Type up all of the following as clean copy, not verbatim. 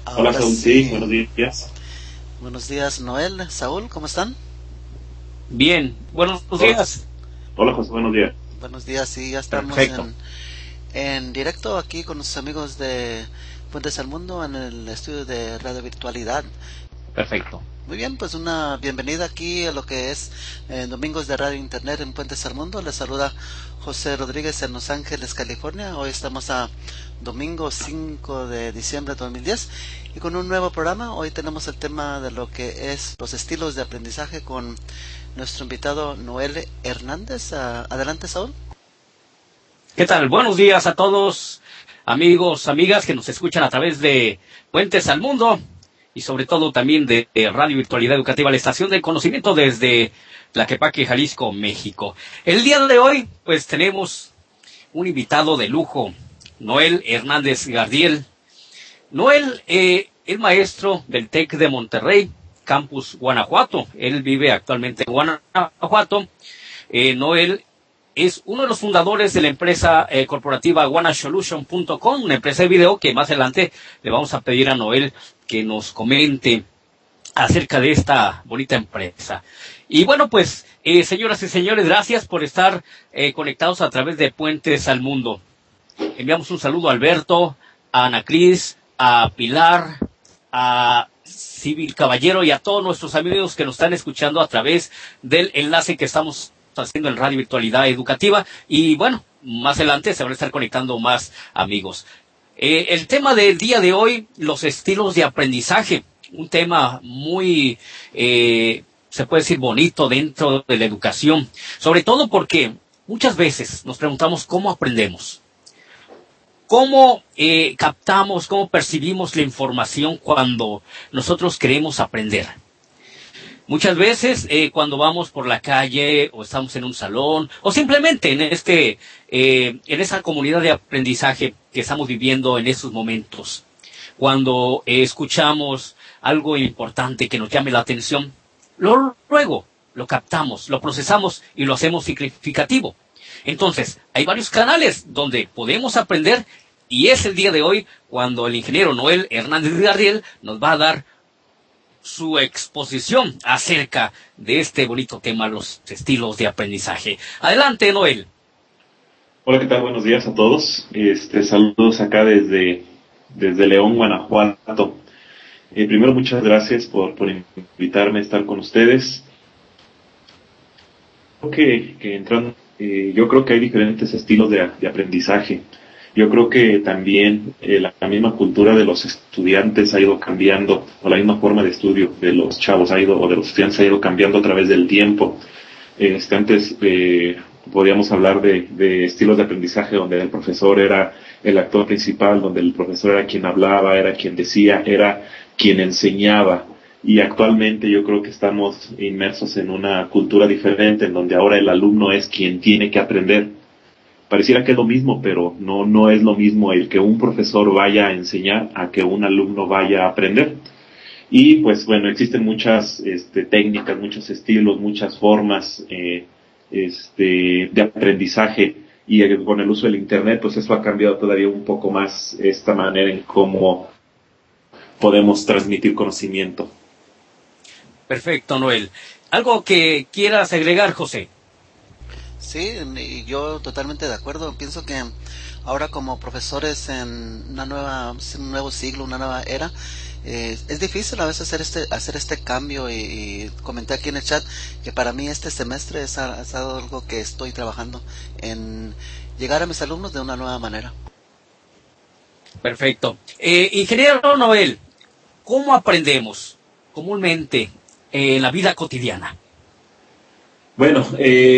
Hola Ahora Saúl, sí, sí. buenos días. Buenos días, Noel, Saúl, ¿cómo están? Bien, buenos Hola, días. hola José, buenos días. Buenos días, sí, ya estamos Perfecto, en directo aquí con nuestros amigos de Puentes al Mundo en el estudio de radio virtualidad. perfecto. Muy bien, pues una bienvenida aquí a lo que es Domingos de Radio Internet en Puentes al Mundo. Les saluda José Rodríguez en Los Ángeles, California. Hoy estamos a domingo 5 de diciembre de 2010 y con un nuevo programa. Hoy tenemos el tema de lo que es los estilos de aprendizaje con nuestro invitado Noel Hernández. Adelante, Saúl. ¿Qué tal? Buenos días a todos, amigos, amigas que nos escuchan a través de Puentes al Mundo y sobre todo también de Radio Virtualidad Educativa, la estación del conocimiento desde Tlaquepaque, Jalisco, México. El día de hoy, pues tenemos un invitado de lujo, Noel Hernández Gardiel. Noel es maestro del TEC de Monterrey, Campus Guanajuato. Él vive actualmente en Guanajuato. Noel es uno de los fundadores de la empresa corporativa wanasolution.com, una empresa de video que más adelante le vamos a pedir a Noel que nos comente acerca de esta bonita empresa. Y bueno, pues, señoras y señores, gracias por estar conectados a través de Puentes al Mundo. Enviamos un saludo a Alberto, a Ana Cris, a Pilar, a Civil Caballero y a todos nuestros amigos que nos están escuchando a través del enlace que estamos haciendo en Radio Virtualidad Educativa. Y bueno, más adelante se van a estar conectando más amigos. El tema del día de hoy, los estilos de aprendizaje. Un tema muy, se puede decir, bonito dentro de la educación. Sobre todo porque muchas veces nos preguntamos cómo aprendemos. ¿Cómo captamos, cómo percibimos la información cuando nosotros queremos aprender? Muchas veces cuando vamos por la calle o estamos en un salón o simplemente en esa comunidad de aprendizaje que estamos viviendo en estos momentos, cuando escuchamos algo importante que nos llame la atención, luego lo captamos, lo procesamos y lo hacemos significativo. Entonces, hay varios canales donde podemos aprender y es el día de hoy cuando el ingeniero Noel Hernández Gardiel nos va a dar su exposición acerca de este bonito tema, los estilos de aprendizaje. Adelante, Noel. Hola, ¿qué tal? Buenos días a todos. Saludos acá desde León, Guanajuato. Primero, muchas gracias por invitarme a estar con ustedes. Yo creo que hay diferentes estilos de aprendizaje. Yo creo que también la misma cultura de los estudiantes ha ido cambiando, o la misma forma de estudio de los chavos o de los estudiantes ha ido cambiando a través del tiempo. Antes podíamos hablar de estilos de aprendizaje donde el profesor era el actor principal, donde el profesor era quien hablaba, era quien decía, era quien enseñaba. Y actualmente yo creo que estamos inmersos en una cultura diferente, en donde ahora el alumno es quien tiene que aprender. Pareciera que es lo mismo, pero no es lo mismo el que un profesor vaya a enseñar a que un alumno vaya a aprender. Y pues bueno, existen muchas técnicas, muchos estilos, muchas formas de aprendizaje, y con el uso del internet pues eso ha cambiado todavía un poco más esta manera en cómo podemos transmitir conocimiento. Perfecto, Noel. ¿Algo que quieras agregar, José? Sí, y yo totalmente de acuerdo. Pienso que ahora como profesores en un nuevo siglo, una nueva era, es difícil a veces hacer este cambio y comenté aquí en el chat que para mí este semestre es algo que estoy trabajando en llegar a mis alumnos de una nueva manera. Perfecto. Ingeniero Noel, ¿cómo aprendemos comúnmente en la vida cotidiana? Bueno,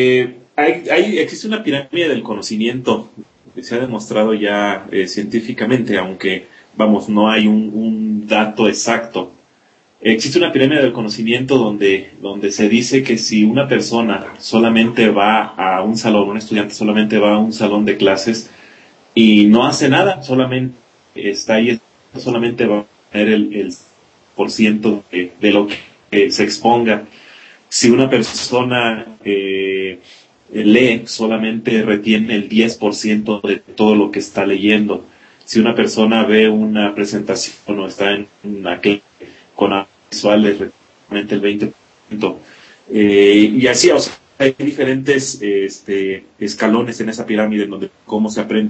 existe una pirámide del conocimiento que se ha demostrado ya científicamente, aunque, vamos, no hay un dato exacto. Existe una pirámide del conocimiento donde se dice que si una persona solamente va a un salón, un estudiante solamente va a un salón de clases y no hace nada, solamente está ahí, solamente va a tener el por ciento de lo que se exponga. Si una persona lee, solamente retiene el 10% de todo lo que está leyendo. Si una persona ve una presentación o está en una clase con visuales, realmente el 20%, y así, o sea, hay diferentes escalones en esa pirámide en donde cómo se aprende,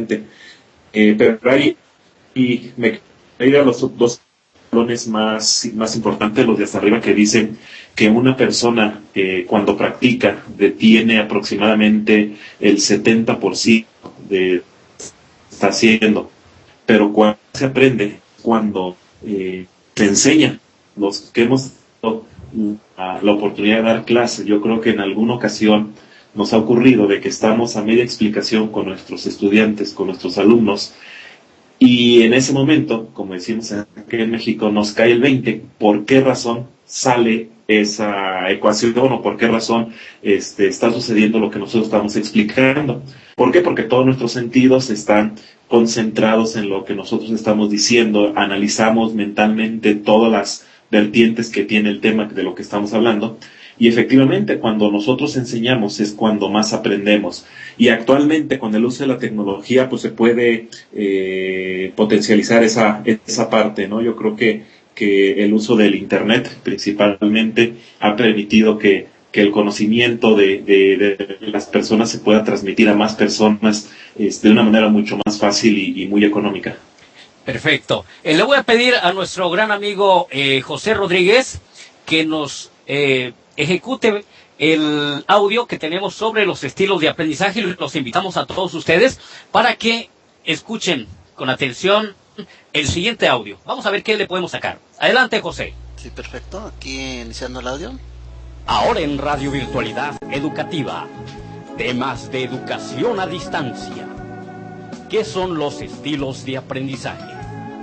pero hay, y me ir a los dos escalones más importantes, los de hasta arriba, que dicen que una persona cuando practica detiene aproximadamente el 70% de está haciendo, pero cuando se aprende, cuando se enseña, los que hemos tenido la oportunidad de dar clases, yo creo que en alguna ocasión nos ha ocurrido de que estamos a media explicación con nuestros estudiantes, con nuestros alumnos, y en ese momento, como decimos aquí en México, nos cae el 20, ¿por qué razón sale esa ecuación o por qué razón está sucediendo lo que nosotros estamos explicando? ¿Por qué? Porque todos nuestros sentidos están concentrados en lo que nosotros estamos diciendo, analizamos mentalmente todas las vertientes que tiene el tema de lo que estamos hablando, y efectivamente cuando nosotros enseñamos es cuando más aprendemos, y actualmente con el uso de la tecnología pues se puede potencializar esa parte, ¿no? Yo creo que el uso del internet principalmente ha permitido que el conocimiento de las personas se pueda transmitir a más personas de una manera mucho más fácil y muy económica. Perfecto. Le voy a pedir a nuestro gran amigo José Rodríguez que nos ejecute el audio que tenemos sobre los estilos de aprendizaje, y los invitamos a todos ustedes para que escuchen con atención el siguiente audio. Vamos a ver qué le podemos sacar. Adelante, José. Sí, perfecto. Aquí iniciando el audio. Ahora en Radio Virtualidad Educativa, temas de educación a distancia. ¿Qué son los estilos de aprendizaje?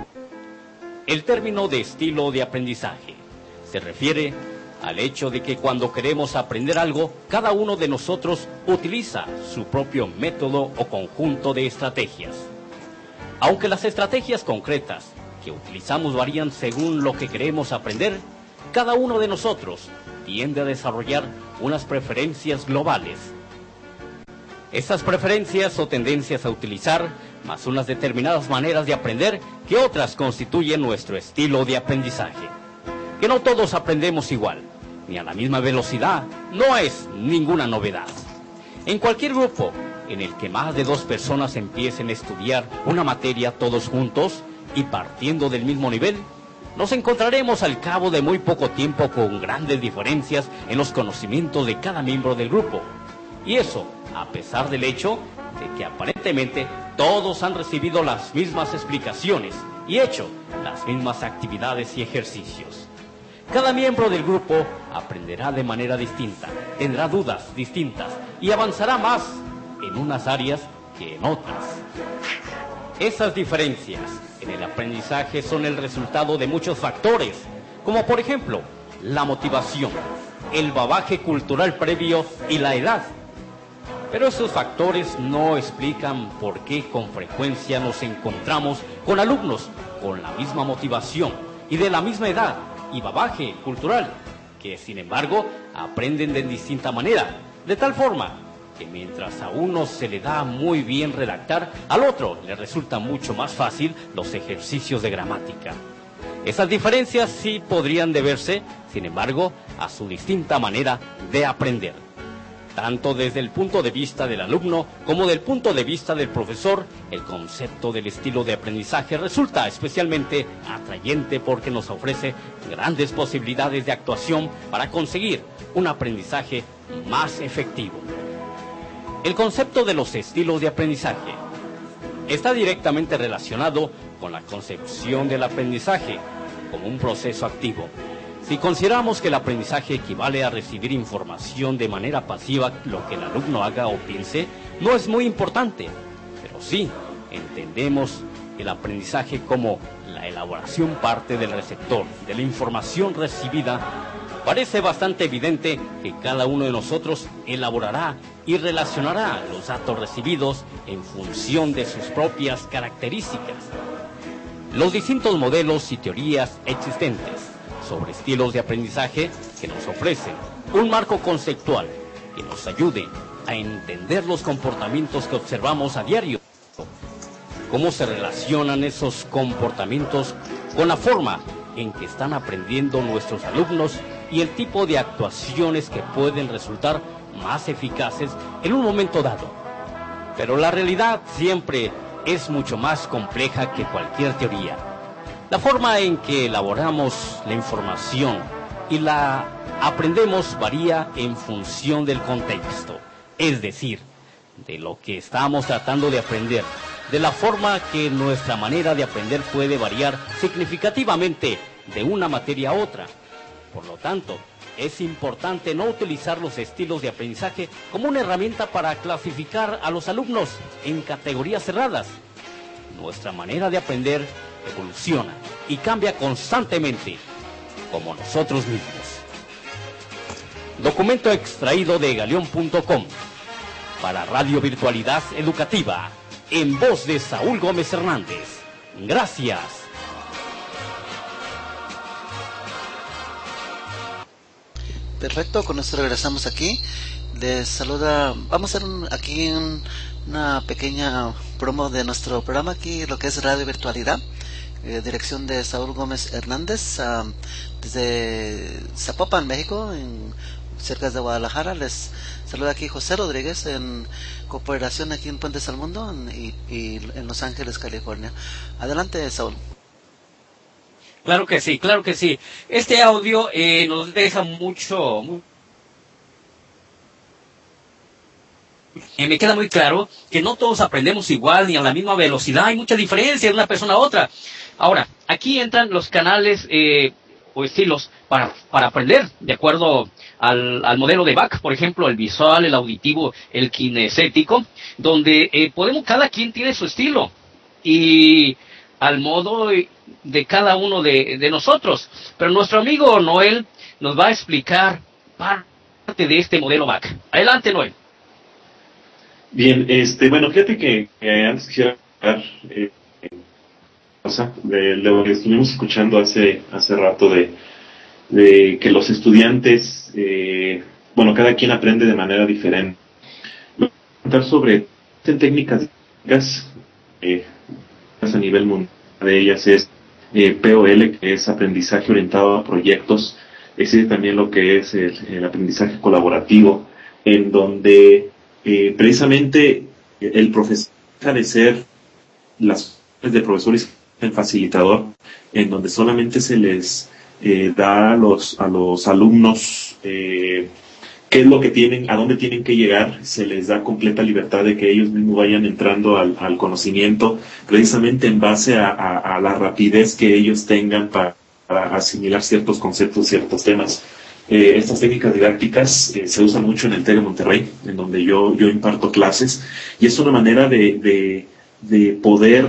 El término de estilo de aprendizaje se refiere al hecho de que cuando queremos aprender algo, cada uno de nosotros utiliza su propio método o conjunto de estrategias. Aunque las estrategias concretas que utilizamos varían según lo que queremos aprender, cada uno de nosotros tiende a desarrollar unas preferencias globales. Estas preferencias o tendencias a utilizar, más unas determinadas maneras de aprender que otras constituyen nuestro estilo de aprendizaje. Que no todos aprendemos igual, ni a la misma velocidad, no es ninguna novedad. En cualquier grupo en el que más de 2 personas empiecen a estudiar una materia todos juntos y partiendo del mismo nivel, nos encontraremos al cabo de muy poco tiempo con grandes diferencias en los conocimientos de cada miembro del grupo. Y eso, a pesar del hecho de que aparentemente todos han recibido las mismas explicaciones y hecho las mismas actividades y ejercicios. Cada miembro del grupo aprenderá de manera distinta, tendrá dudas distintas y avanzará más en unas áreas que en otras. Esas diferencias en el aprendizaje son el resultado de muchos factores, como por ejemplo, la motivación, el bagaje cultural previo y la edad. Pero esos factores no explican por qué con frecuencia nos encontramos con alumnos con la misma motivación y de la misma edad y bagaje cultural, que sin embargo aprenden de distinta manera, de tal forma que mientras a uno se le da muy bien redactar, al otro le resulta mucho más fácil los ejercicios de gramática. Esas diferencias sí podrían deberse, sin embargo, a su distinta manera de aprender. Tanto desde el punto de vista del alumno como del punto de vista del profesor, el concepto del estilo de aprendizaje resulta especialmente atrayente porque nos ofrece grandes posibilidades de actuación para conseguir un aprendizaje más efectivo. El concepto de los estilos de aprendizaje está directamente relacionado con la concepción del aprendizaje como un proceso activo. Si consideramos que el aprendizaje equivale a recibir información de manera pasiva, lo que el alumno haga o piense no es muy importante, pero sí entendemos el aprendizaje como la elaboración parte del receptor de la información recibida. Parece bastante evidente que cada uno de nosotros elaborará y relacionará los datos recibidos en función de sus propias características. Los distintos modelos y teorías existentes sobre estilos de aprendizaje que nos ofrecen un marco conceptual que nos ayude a entender los comportamientos que observamos a diario cómo se relacionan esos comportamientos con la forma en que están aprendiendo nuestros alumnos y el tipo de actuaciones que pueden resultar más eficaces en un momento dado. Pero la realidad siempre es mucho más compleja que cualquier teoría. La forma en que elaboramos la información y la aprendemos varía en función del contexto, es decir, de lo que estamos tratando de aprender, de la forma que nuestra manera de aprender puede variar significativamente de una materia a otra. Por lo tanto, es importante no utilizar los estilos de aprendizaje como una herramienta para clasificar a los alumnos en categorías cerradas. Nuestra manera de aprender evoluciona y cambia constantemente, como nosotros mismos. Documento extraído de Galeón.com para Radio Virtualidad Educativa, en voz de Saúl Gómez Hernández. Gracias. Perfecto, con esto regresamos aquí. Les saluda, vamos a hacer una pequeña promo de nuestro programa aquí, lo que es Radio Virtualidad. Dirección de Saúl Gómez Hernández, desde Zapopan, México, cerca de Guadalajara. Les saluda aquí José Rodríguez, en cooperación aquí en Puentes al Mundo y en Los Ángeles, California. Adelante, Saúl. Claro que sí, claro que sí. Este audio nos deja mucho. Me queda muy claro que no todos aprendemos igual ni a la misma velocidad. Hay mucha diferencia de una persona a otra. Ahora, aquí entran los canales o estilos para aprender, de acuerdo al modelo de Bach, por ejemplo, el visual, el auditivo, el kinestético, donde cada quien tiene su estilo y al modo de cada uno de nosotros. Pero nuestro amigo Noel nos va a explicar parte de este modelo Bach. Adelante, Noel. Bien, bueno, fíjate que antes quisiera hablar de lo que estuvimos escuchando hace rato de que los estudiantes, cada quien aprende de manera diferente. Voy a contar sobre técnicas a nivel mundial. De ellas es POL, que es aprendizaje orientado a proyectos. Existe también lo que es el aprendizaje colaborativo, en donde precisamente el profesor deja de ser las de profesor y el facilitador, en donde solamente se les da a los alumnos qué es lo que tienen, a dónde tienen que llegar. Se les da completa libertad de que ellos mismos vayan entrando al conocimiento, precisamente en base a la rapidez que ellos tengan para asimilar ciertos conceptos, ciertos temas. Estas técnicas didácticas se usan mucho en el TEC de Monterrey, en donde yo imparto clases, y es una manera de poder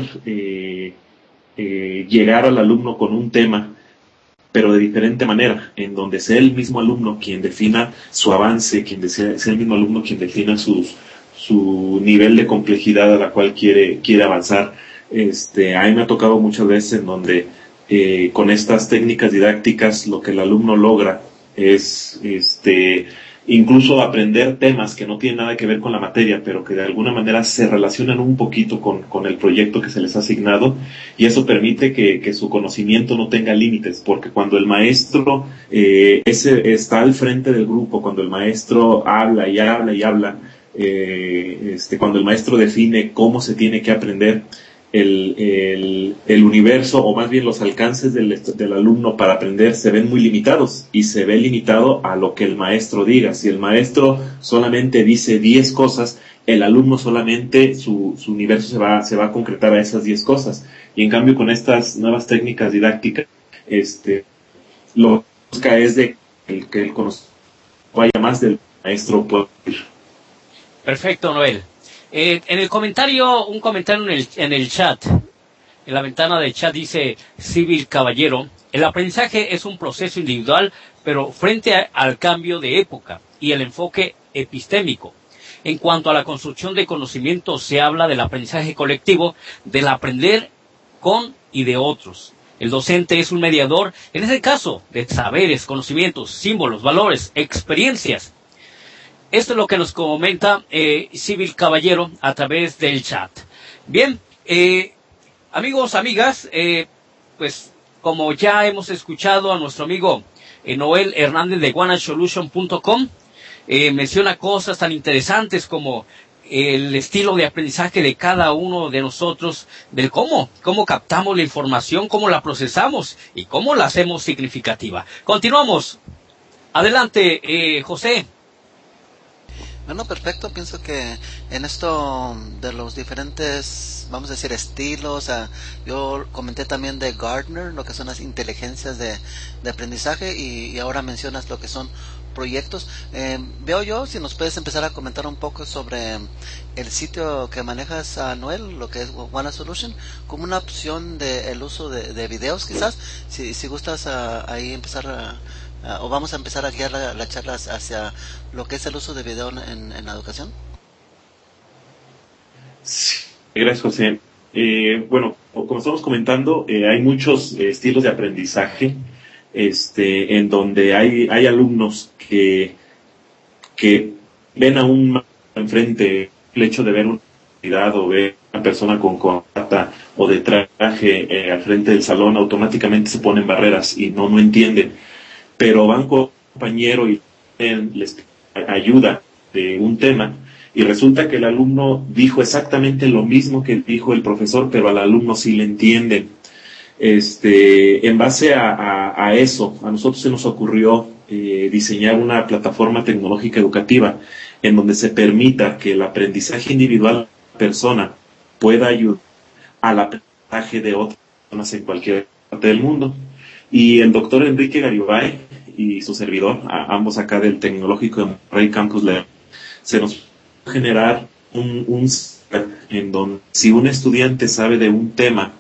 llegar al alumno con un tema, pero de diferente manera, en donde sea el mismo alumno quien defina su avance, sea el mismo alumno quien defina su nivel de complejidad a la cual quiere avanzar. A mí me ha tocado muchas veces en donde con estas técnicas didácticas lo que el alumno logra es incluso aprender temas que no tienen nada que ver con la materia, pero que de alguna manera se relacionan un poquito con el proyecto que se les ha asignado, y eso permite que su conocimiento no tenga límites, porque cuando el maestro está al frente del grupo, cuando el maestro habla y habla y habla, cuando el maestro define cómo se tiene que aprender, el universo, o más bien los alcances del alumno para aprender se ven muy limitados, y se ve limitado a lo que el maestro diga. Si el maestro solamente dice 10 cosas, el alumno solamente, su universo se va a concretar a esas 10 cosas. Y en cambio, con estas nuevas técnicas didácticas, lo que busca es de que el conocimiento vaya más del maestro pueda ir. Perfecto, Noel. En el comentario, un comentario en el chat, en la ventana del chat dice Civil Caballero: el aprendizaje es un proceso individual, pero frente al cambio de época y el enfoque epistémico. En cuanto a la construcción de conocimiento, se habla del aprendizaje colectivo, del aprender con y de otros. El docente es un mediador, en ese caso, de saberes, conocimientos, símbolos, valores, experiencias. Esto es lo que nos comenta Civil Caballero a través del chat. Bien, Amigos, amigas, pues como ya hemos escuchado a nuestro amigo Noel Hernández de wanasolution.com, menciona cosas tan interesantes como el estilo de aprendizaje de cada uno de nosotros, del cómo captamos la información, cómo la procesamos y cómo la hacemos significativa. Continuamos. Adelante, José. Bueno, perfecto. Pienso que en esto de los diferentes, vamos a decir, estilos, yo comenté también de Gardner, lo que son las inteligencias de aprendizaje, y ahora mencionas lo que son proyectos. Veo yo, si nos puedes empezar a comentar un poco sobre el sitio que manejas, Noel, lo que es Wana Solution, como una opción de el uso de videos, quizás, si gustas ahí empezar o vamos a empezar a guiar la charla hacia lo que es el uso de video en la educación. Sí, gracias, José. Bueno, como estamos comentando, hay muchos estilos de aprendizaje, en donde hay alumnos que ven a un enfrente el hecho de ver una actividad o ver una persona con corbata o de traje al frente del salón, automáticamente se ponen barreras y no entienden. Pero van con un compañero y les ayuda de un tema y resulta que el alumno dijo exactamente lo mismo que dijo el profesor, pero al alumno sí le entienden. En base a eso, a nosotros se nos ocurrió diseñar una plataforma tecnológica educativa en donde se permita que el aprendizaje individual de la persona pueda ayudar al aprendizaje de otras personas en cualquier parte del mundo. Y el doctor Enrique Garibay y su servidor, ambos acá del Tecnológico de Monterrey Campus León, se nos puede generar un en donde si un estudiante sabe de un tema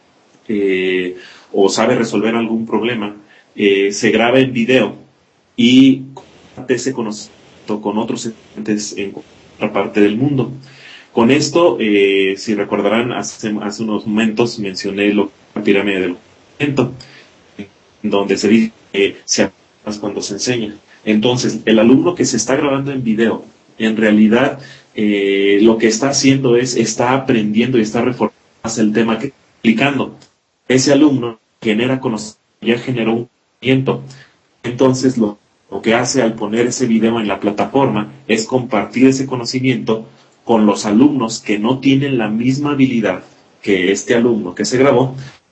o sabe resolver algún problema, se graba en video y comparte ese conocimiento con otros estudiantes en otra parte del mundo. Con esto, si recordarán, hace unos momentos mencioné la pirámide del conocimiento, donde se dice que se aprende cuando se enseña. Entonces, el alumno que se está grabando en video, en realidad, lo que está haciendo está aprendiendo y está reforzando más el tema que está explicando. Ese alumno genera conocimiento, ya generó un conocimiento. Entonces, lo que hace al poner ese video en la plataforma es compartir ese conocimiento con los alumnos que no tienen la misma habilidad que este alumno que se grabó.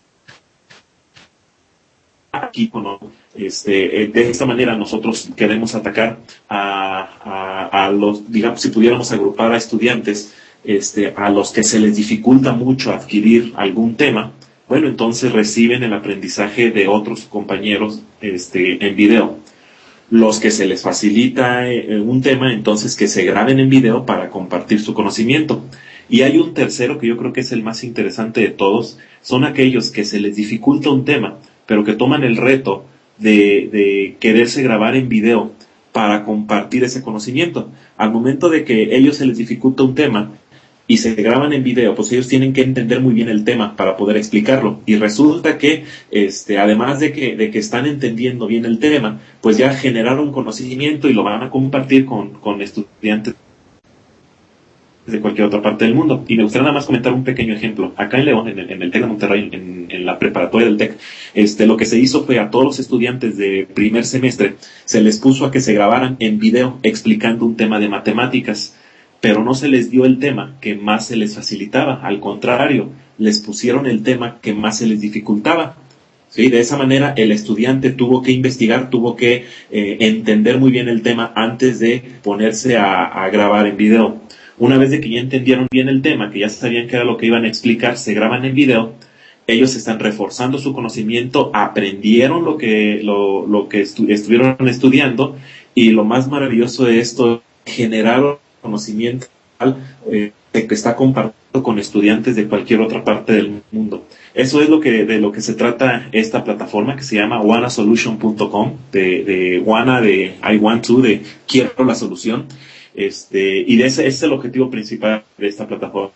Aquí, de esta manera nosotros queremos atacar a los, digamos, si pudiéramos agrupar a estudiantes, a los que se les dificulta mucho adquirir algún tema, bueno, entonces reciben el aprendizaje de otros compañeros, en video. Los que se les facilita un tema, entonces que se graben en video para compartir su conocimiento. Y hay un tercero que yo creo que es el más interesante de todos, son aquellos que se les dificulta un tema, pero que toman el reto de quererse grabar en video para compartir ese conocimiento. Al momento de que ellos se les dificulta un tema y se graban en video, pues ellos tienen que entender muy bien el tema para poder explicarlo. Y resulta que, además de que están entendiendo bien el tema, pues ya generaron conocimiento y lo van a compartir con estudiantes de cualquier otra parte del mundo. Y me gustaría nada más comentar un pequeño ejemplo. Acá en León, en el TEC de Monterrey, en la preparatoria del TEC, lo que se hizo fue a todos los estudiantes de primer semestre, se les puso a que se grabaran en video explicando un tema de matemáticas, pero no se les dio el tema que más se les facilitaba, al contrario, les pusieron el tema que más se les dificultaba. ¿Sí? De esa manera el estudiante tuvo que investigar, tuvo que entender muy bien el tema antes de ponerse a grabar en video. Una vez de que ya entendieron bien el tema, que ya sabían qué era lo que iban a explicar, se graban en video, ellos están reforzando su conocimiento, aprendieron lo que estuvieron estudiando, y lo más maravilloso de esto, generaron conocimiento que está compartido con estudiantes de cualquier otra parte del mundo. Eso es de lo que se trata esta plataforma, que se llama wanasolution.com, de Wana, de I want to, de quiero la solución. Y ese es el objetivo principal de esta plataforma.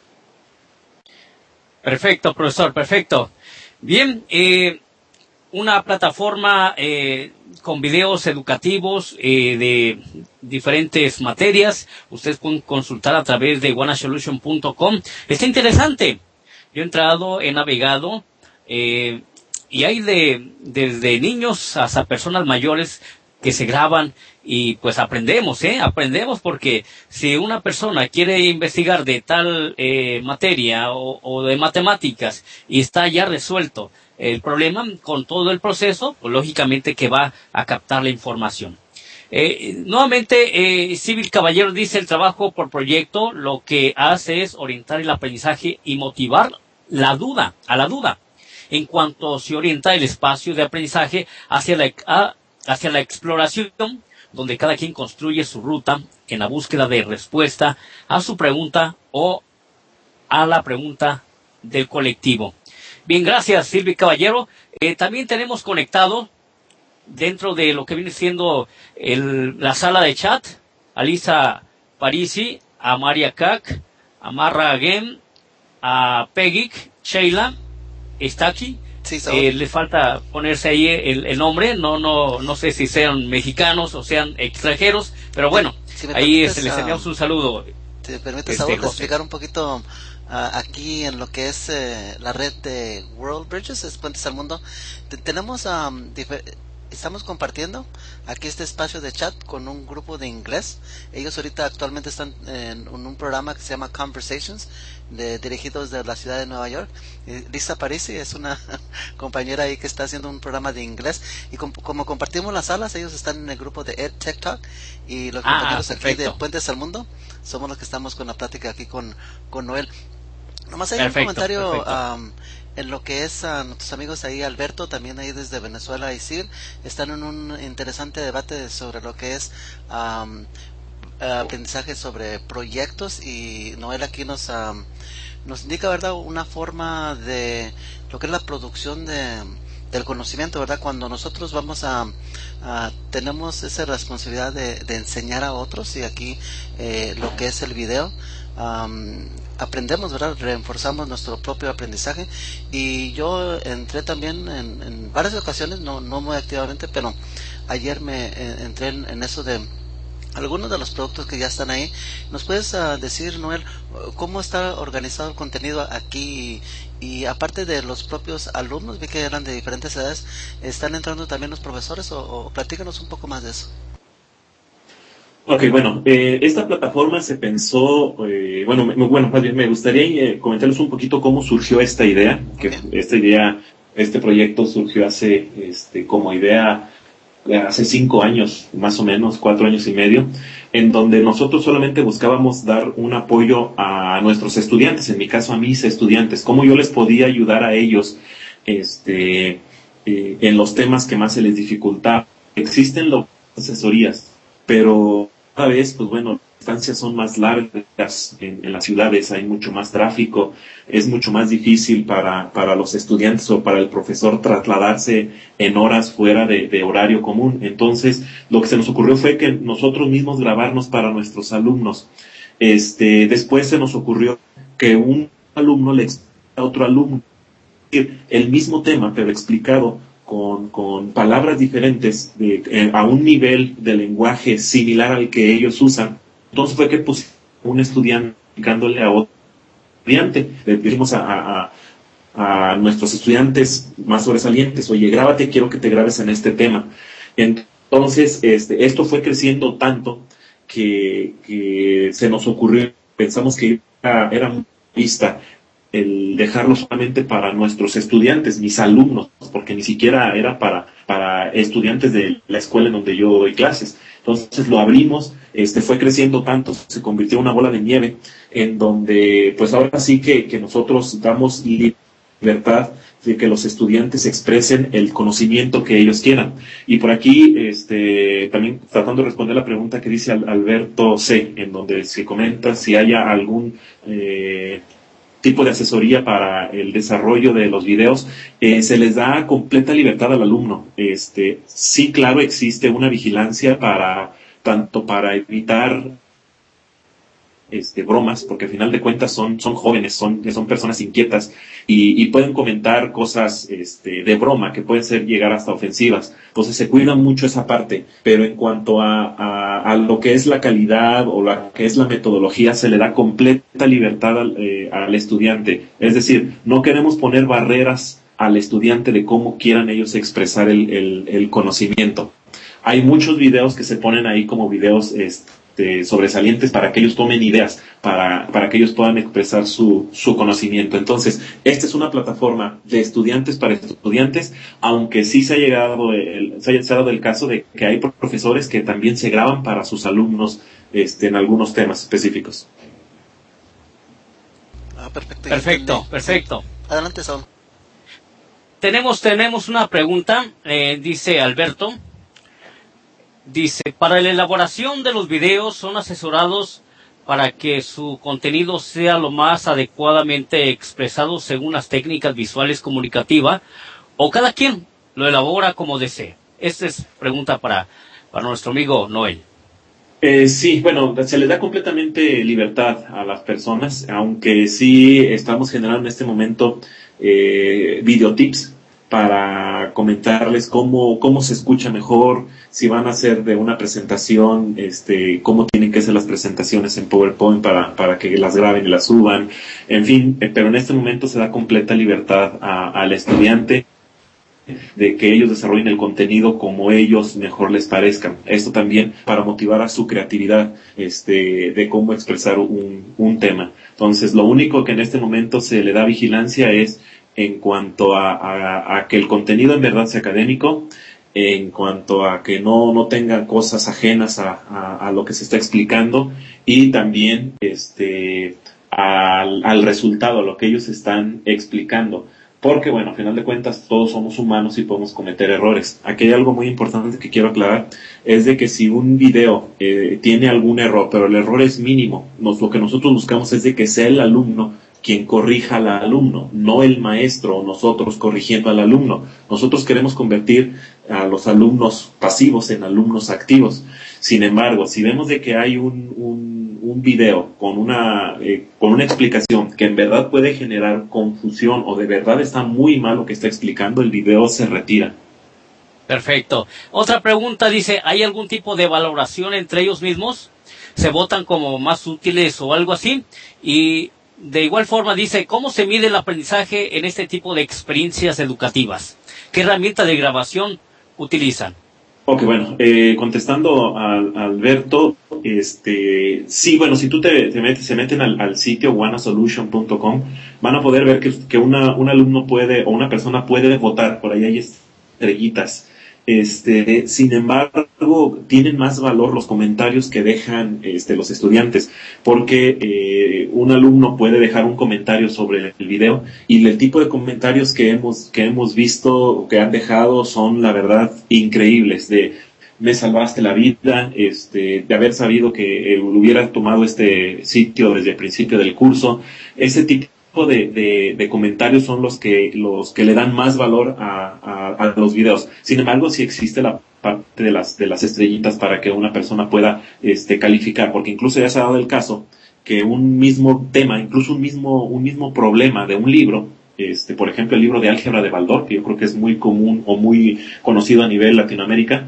Perfecto, profesor, perfecto. Bien, una plataforma con videos educativos de diferentes materias. Ustedes pueden consultar a través de wanasolution.com. Está interesante. Yo he entrado, he navegado, y hay desde niños hasta personas mayores que se graban y pues aprendemos, aprendemos porque si una persona quiere investigar de tal materia o de matemáticas y está ya resuelto el problema con todo el proceso, pues lógicamente que va a captar la información. Nuevamente, Civil Caballero dice: el trabajo por proyecto lo que hace es orientar el aprendizaje y motivar a la duda. En cuanto se orienta el espacio de aprendizaje hacia la exploración, donde cada quien construye su ruta en la búsqueda de respuesta a su pregunta o a la pregunta del colectivo. Bien, gracias, Silvia Caballero. También tenemos conectado dentro de lo que viene siendo la sala de chat a Lisa Parisi, a Maria Kak, a Marra Agem, a Peggy, Sheila, está aquí. Sí, le falta ponerse ahí el nombre, no sé si sean mexicanos o sean extranjeros, pero bueno, si ahí les enviamos un saludo. Si me permites, Saúl, explicar un poquito aquí en lo que es la red de World Bridges, es Puentes al Mundo. Tenemos estamos compartiendo aquí este espacio de chat con un grupo de inglés. Ellos ahorita actualmente están en un programa que se llama Conversations, dirigidos de la ciudad de Nueva York. Lisa Parisi es una compañera ahí que está haciendo un programa de inglés, y como compartimos las salas, ellos están en el grupo de Ed Tech Talk, y los compañeros perfecto. aquí de Puentes al Mundo somos los que estamos con la plática aquí con Noel. Nomás hay perfecto, un comentario en lo que es a nuestros amigos ahí, Alberto, también ahí desde Venezuela, y Sil, están en un interesante debate sobre lo que es aprendizaje sobre proyectos, y Noel aquí nos indica, ¿verdad?, una forma de lo que es la producción del conocimiento, ¿verdad? Cuando nosotros vamos tenemos esa responsabilidad de enseñar a otros, y aquí lo que es el video, aprendemos, ¿verdad? Reforzamos nuestro propio aprendizaje. Y yo entré también en varias ocasiones, no muy activamente, pero ayer me entré en eso de algunos de los productos que ya están ahí. ¿Nos puedes decir, Noel, cómo está organizado el contenido aquí? Y aparte de los propios alumnos, vi que eran de diferentes edades, ¿están entrando también los profesores? O platícanos un poco más de eso. Ok, bueno, esta plataforma se pensó, más bien me gustaría comentarles un poquito cómo surgió esta idea, este proyecto surgió hace como idea hace 5 años, más o menos, 4 años y medio, en donde nosotros solamente buscábamos dar un apoyo a nuestros estudiantes, en mi caso a mis estudiantes, cómo yo les podía ayudar a ellos en los temas que más se les dificultaba. Existen las asesorías, pero cada vez, pues bueno, las distancias son más largas en las ciudades, hay mucho más tráfico, es mucho más difícil para los estudiantes o para el profesor trasladarse en horas fuera de horario común. Entonces, lo que se nos ocurrió fue que nosotros mismos grabarnos para nuestros alumnos. Después se nos ocurrió que un alumno le explica a otro alumno el mismo tema, pero explicado con palabras diferentes, a un nivel de lenguaje similar al que ellos usan. Entonces fue que pusimos un estudiante explicándole a otro estudiante. Le dijimos a nuestros estudiantes más sobresalientes: oye, grábate, quiero que te grabes en este tema. Entonces, esto fue creciendo tanto que se nos ocurrió, pensamos que era muy vista el dejarlo solamente para nuestros estudiantes, mis alumnos, porque ni siquiera era para estudiantes de la escuela en donde yo doy clases. Entonces lo abrimos, fue creciendo tanto, se convirtió en una bola de nieve, en donde pues ahora sí que nosotros damos libertad de que los estudiantes expresen el conocimiento que ellos quieran. Y por aquí, también tratando de responder la pregunta que dice Alberto C., en donde se comenta si haya algún tipo de asesoría para el desarrollo de los videos, se les da completa libertad al alumno. Sí, claro, existe una vigilancia tanto para evitar bromas, porque al final de cuentas son jóvenes, son personas inquietas y pueden comentar cosas de broma que pueden llegar hasta ofensivas. Entonces se cuida mucho esa parte, pero en cuanto a lo que es la calidad o lo que es la metodología, se le da completa libertad al estudiante. Es decir, no queremos poner barreras al estudiante de cómo quieran ellos expresar el conocimiento. Hay muchos videos que se ponen ahí como videos sobresalientes para que ellos tomen ideas, para que ellos puedan expresar su conocimiento. Entonces, esta es una plataforma de estudiantes para estudiantes, aunque sí se ha dado el caso de que hay profesores que también se graban para sus alumnos en algunos temas específicos. Perfecto. Adelante, Saúl. Tenemos una pregunta, dice Alberto. Dice, para la elaboración de los videos son asesorados para que su contenido sea lo más adecuadamente expresado según las técnicas visuales comunicativas, o cada quien lo elabora como desee. Esta es pregunta para nuestro amigo Noel. Sí, bueno, se les da completamente libertad a las personas, aunque sí estamos generando en este momento videotips para comentarles cómo se escucha mejor, si van a hacer de una presentación, cómo tienen que ser las presentaciones en PowerPoint para que las graben y las suban, en fin, pero en este momento se da completa libertad al estudiante de que ellos desarrollen el contenido como ellos mejor les parezcan. Esto también para motivar a su creatividad, de cómo expresar un tema. Entonces, lo único que en este momento se le da vigilancia es en cuanto a que el contenido en verdad sea académico, en cuanto a que no tenga cosas ajenas a lo que se está explicando, y también al resultado, a lo que ellos están explicando. Porque, bueno, a final de cuentas, todos somos humanos y podemos cometer errores. Aquí hay algo muy importante que quiero aclarar, es de que si un video tiene algún error, pero el error es mínimo, lo que nosotros buscamos es de que sea el alumno quien corrija al alumno, no el maestro o nosotros corrigiendo al alumno. Nosotros queremos convertir a los alumnos pasivos en alumnos activos. Sin embargo, si vemos de que hay un video con una explicación que en verdad puede generar confusión o de verdad está muy mal lo que está explicando, el video se retira. Perfecto. Otra pregunta dice, ¿hay algún tipo de valoración entre ellos mismos? ¿Se votan como más útiles o algo así? Y de igual forma dice, ¿cómo se mide el aprendizaje en este tipo de experiencias educativas? ¿Qué herramienta de grabación utilizan? Ok, bueno, contestando a Alberto, sí, bueno, si tú se meten al sitio wanasolution.com, van a poder ver que un alumno puede, o una persona puede votar, por ahí hay estrellitas. Sin embargo, tienen más valor los comentarios que dejan los estudiantes, porque un alumno puede dejar un comentario sobre el video y el tipo de comentarios que hemos visto, que han dejado, son la verdad increíbles, de me salvaste la vida, de haber sabido que hubiera tomado este sitio desde el principio del curso. Ese tipo de comentarios son los que le dan más valor a los videos. Sin embargo, sí existe la parte de las estrellitas para que una persona pueda calificar, porque incluso ya se ha dado el caso que un mismo tema, incluso un mismo problema de un libro, por ejemplo el libro de álgebra de Baldor, que yo creo que es muy común o muy conocido a nivel Latinoamérica,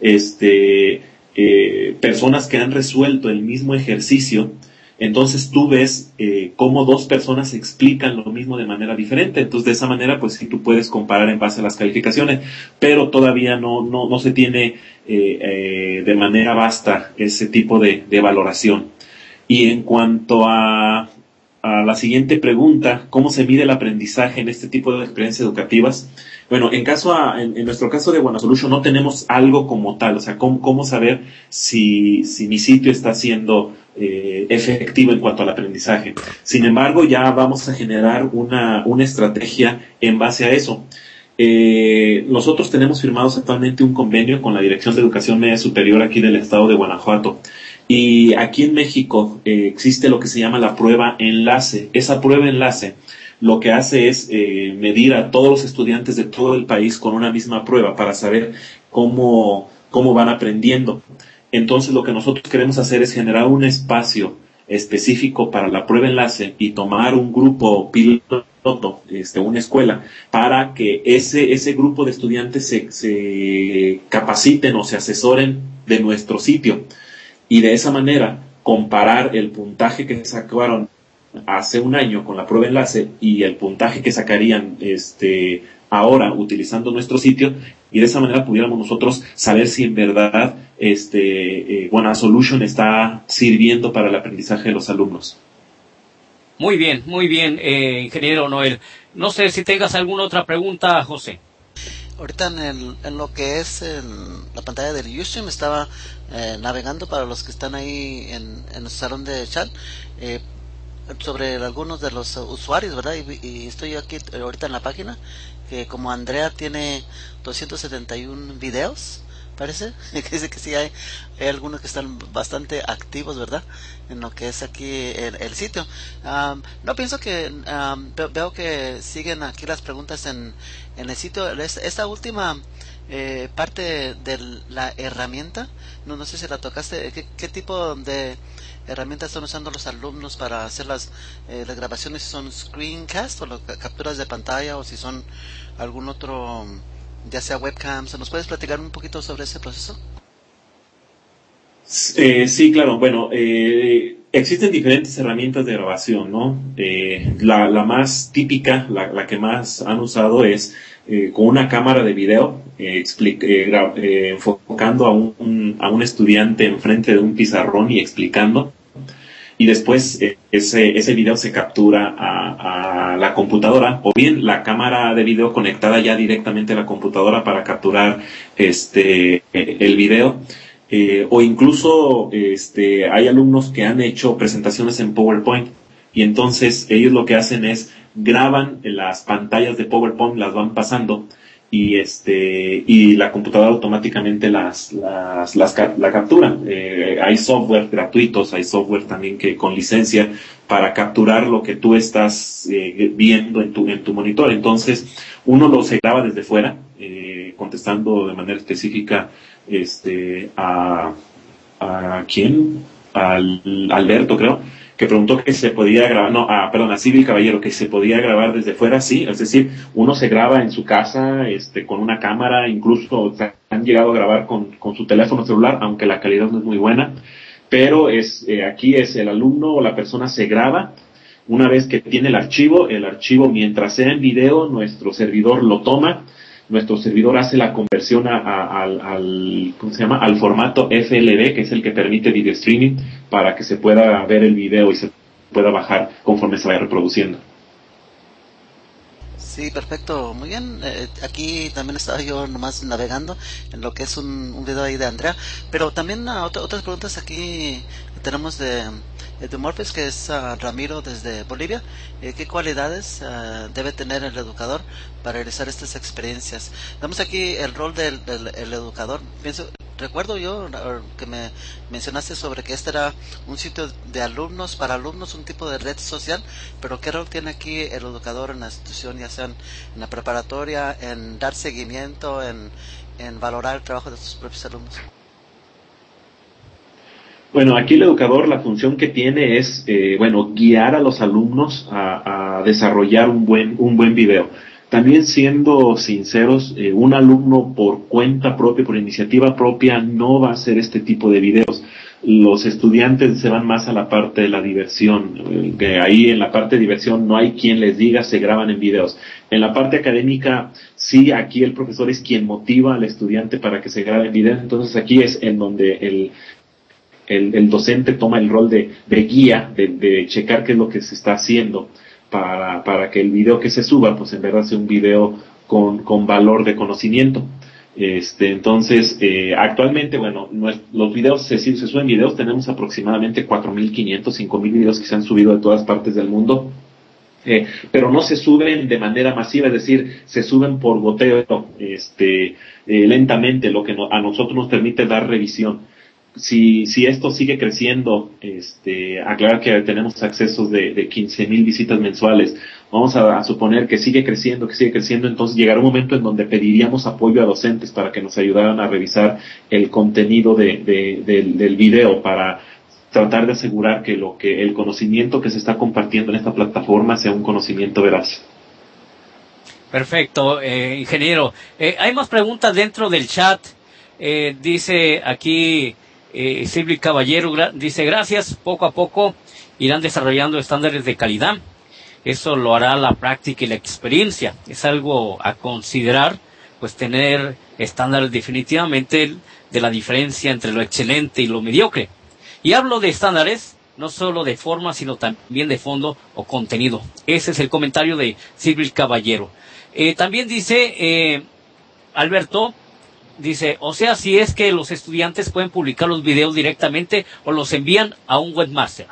personas que han resuelto el mismo ejercicio. Entonces tú ves cómo dos personas explican lo mismo de manera diferente. Entonces de esa manera pues sí tú puedes comparar en base a las calificaciones, pero todavía no se tiene de manera vasta ese tipo de valoración. Y en cuanto a la siguiente pregunta, ¿cómo se mide el aprendizaje en este tipo de experiencias educativas? Bueno, en nuestro caso de WanaSolution no tenemos algo como tal, o sea, cómo saber si mi sitio está siendo efectivo en cuanto al aprendizaje. Sin embargo, ya vamos a generar una estrategia en base a eso. Nosotros tenemos firmados actualmente un convenio con la Dirección de Educación Media Superior aquí del estado de Guanajuato. Y aquí en México existe lo que se llama la prueba enlace. Esa prueba enlace lo que hace es medir a todos los estudiantes de todo el país con una misma prueba para saber cómo van aprendiendo. Entonces lo que nosotros queremos hacer es generar un espacio específico para la prueba enlace y tomar un grupo piloto, una escuela, para que ese grupo de estudiantes se capaciten o se asesoren de nuestro sitio, y de esa manera comparar el puntaje que sacaron hace un año con la prueba enlace y el puntaje que sacarían ahora utilizando nuestro sitio, y de esa manera pudiéramos nosotros saber si en verdad One Solution está sirviendo para el aprendizaje de los alumnos. Muy bien, ingeniero Noel. No sé si tengas alguna otra pregunta, José. Ahorita en lo que es la pantalla del Ustream estaba navegando para los que están ahí en el salón de chat sobre algunos de los usuarios, ¿verdad? Y estoy aquí ahorita en la página, que como Andrea tiene 271 videos, parece, que dice que sí hay algunos que están bastante activos, ¿verdad? En lo que es aquí el sitio. No pienso que, veo que siguen aquí las preguntas en el sitio. Esta última parte de la herramienta, no sé si la tocaste, ¿qué tipo de herramientas están usando los alumnos para hacer las grabaciones? Si son screencast o capturas de pantalla, o si son algún otro, ya sea webcams. ¿Nos puedes platicar un poquito sobre ese proceso? Sí, claro. Bueno, existen diferentes herramientas de grabación, ¿no? La más típica, la que más han usado es con una cámara de video, enfocando a un estudiante enfrente de un pizarrón y explicando. Y después ese video se captura a la computadora, o bien la cámara de video conectada ya directamente a la computadora para capturar el video. O incluso hay alumnos que han hecho presentaciones en PowerPoint, y entonces ellos lo que hacen es graban las pantallas de PowerPoint, las van pasando, y la computadora automáticamente la captura. Hay software gratuitos, hay software también que con licencia para capturar lo que tú estás viendo en tu monitor. Entonces uno lo se graba desde fuera, contestando de manera específica a quién, Alberto, creo, que preguntó que se podía grabar, a Civil Caballero, que se podía grabar desde fuera. Sí, es decir, uno se graba en su casa, con una cámara, incluso han llegado a grabar con su teléfono celular, aunque la calidad no es muy buena, pero aquí es el alumno o la persona se graba. Una vez que tiene el archivo, mientras sea en video, nuestro servidor lo toma. Nuestro servidor hace la conversión al formato FLV, que es el que permite video streaming, para que se pueda ver el video y se pueda bajar conforme se vaya reproduciendo. Sí, perfecto, muy bien. Aquí también estaba yo nomás navegando en lo que es un video ahí de Andrea, pero también otras preguntas aquí que tenemos de Morpheus, que es Ramiro desde Bolivia. ¿Qué cualidades debe tener el educador para realizar estas experiencias? Damos aquí el rol del educador. Recuerdo yo que me mencionaste sobre que este era un sitio de alumnos para alumnos, un tipo de red social, pero ¿qué rol tiene aquí el educador en la institución, ya sea en la preparatoria, en dar seguimiento, en valorar el trabajo de sus propios alumnos? Bueno, aquí el educador, la función que tiene es, guiar a los alumnos a desarrollar un buen video. También, siendo sinceros, un alumno por cuenta propia, por iniciativa propia, no va a hacer este tipo de videos. Los estudiantes se van más a la parte de la diversión, que ahí en la parte de diversión no hay quien les diga, se graban en videos. En la parte académica, sí, aquí el profesor es quien motiva al estudiante para que se grabe en video. Entonces aquí es en donde el docente toma el rol de guía, de checar qué es lo que se está haciendo, para que el video que se suba, pues en verdad sea un video con valor de conocimiento. Entonces, actualmente, los videos se suben videos, tenemos aproximadamente 4.500, 5.000 videos que se han subido de todas partes del mundo. Pero no se suben de manera masiva, es decir, se suben por goteo, lentamente, lo que a nosotros nos permite dar revisión. Si esto sigue creciendo, aclarar que tenemos accesos de 15.000 visitas mensuales, vamos a suponer que sigue creciendo, entonces llegará un momento en donde pediríamos apoyo a docentes para que nos ayudaran a revisar el contenido del video, para tratar de asegurar que el conocimiento que se está compartiendo en esta plataforma sea un conocimiento veraz. Perfecto, ingeniero. Hay más preguntas dentro del chat. Dice aquí Silvia Caballero, dice gracias, poco a poco irán desarrollando estándares de calidad. Eso lo hará la práctica y la experiencia. Es algo a considerar, pues tener estándares definitivamente de la diferencia entre lo excelente y lo mediocre. Y hablo de estándares, no solo de forma, sino también de fondo o contenido. Ese es el comentario de Silvia Caballero. También dice Alberto, dice, o sea, si es que los estudiantes pueden publicar los videos directamente o los envían a un webmaster.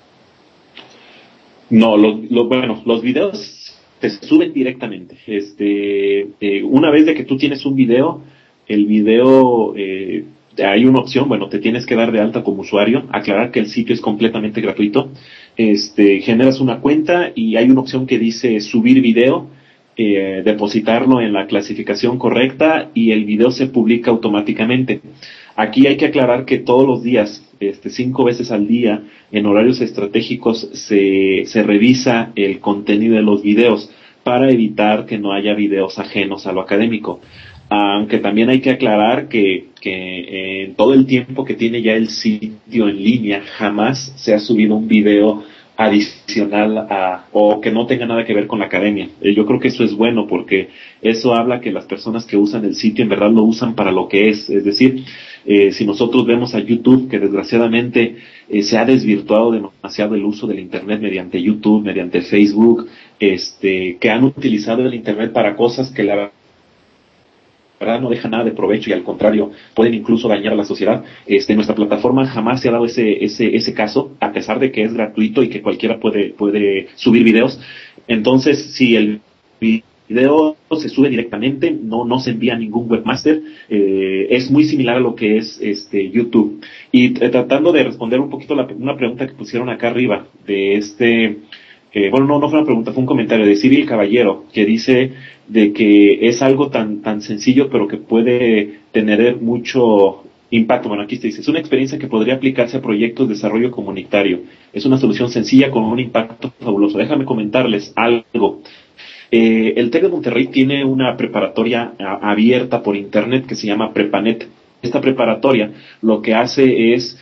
No, bueno, los videos te suben directamente. Una vez de que tú tienes un video, el video, hay una opción, bueno, te tienes que dar de alta como usuario, aclarar que el sitio es completamente gratuito. Generas una cuenta y hay una opción que dice subir video, depositarlo en la clasificación correcta y el video se publica automáticamente. Aquí hay que aclarar que todos los días, 5 veces al día, en horarios estratégicos, se revisa el contenido de los videos para evitar que no haya videos ajenos a lo académico. Aunque también hay que aclarar que en todo el tiempo que tiene ya el sitio en línea, jamás se ha subido un video adicional o que no tenga nada que ver con la academia. Yo creo que eso es bueno porque eso habla que las personas que usan el sitio en verdad lo usan para lo que es decir, si nosotros vemos a YouTube, que desgraciadamente se ha desvirtuado demasiado el uso del Internet mediante YouTube, mediante Facebook, que han utilizado el Internet para cosas que la verdad no deja nada de provecho y al contrario pueden incluso dañar a la sociedad. Nuestra plataforma jamás se ha dado ese caso, a pesar de que es gratuito y que cualquiera puede subir videos. Entonces, si el video se sube directamente, no se envía a ningún webmaster, es muy similar a lo que es YouTube. Y tratando de responder un poquito una pregunta que pusieron acá arriba de bueno, no fue una pregunta, fue un comentario de Civil Caballero, que dice de que es algo tan sencillo, pero que puede tener mucho impacto. Bueno, aquí se dice, es una experiencia que podría aplicarse a proyectos de desarrollo comunitario. Es una solución sencilla con un impacto fabuloso. Déjame comentarles algo. El TEC de Monterrey tiene una preparatoria abierta por internet que se llama Prepanet. Esta preparatoria lo que hace es,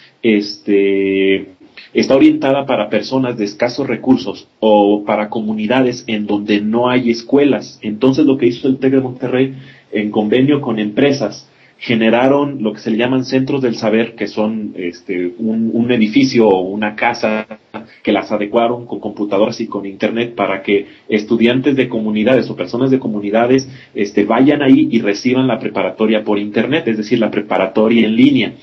está orientada para personas de escasos recursos o para comunidades en donde no hay escuelas. Entonces lo que hizo el TEC de Monterrey en convenio con empresas, generaron lo que se le llaman centros del saber, que son un edificio o una casa que las adecuaron con computadoras y con internet para que estudiantes de comunidades o personas de comunidades vayan ahí y reciban la preparatoria por internet, es decir, la preparatoria en línea.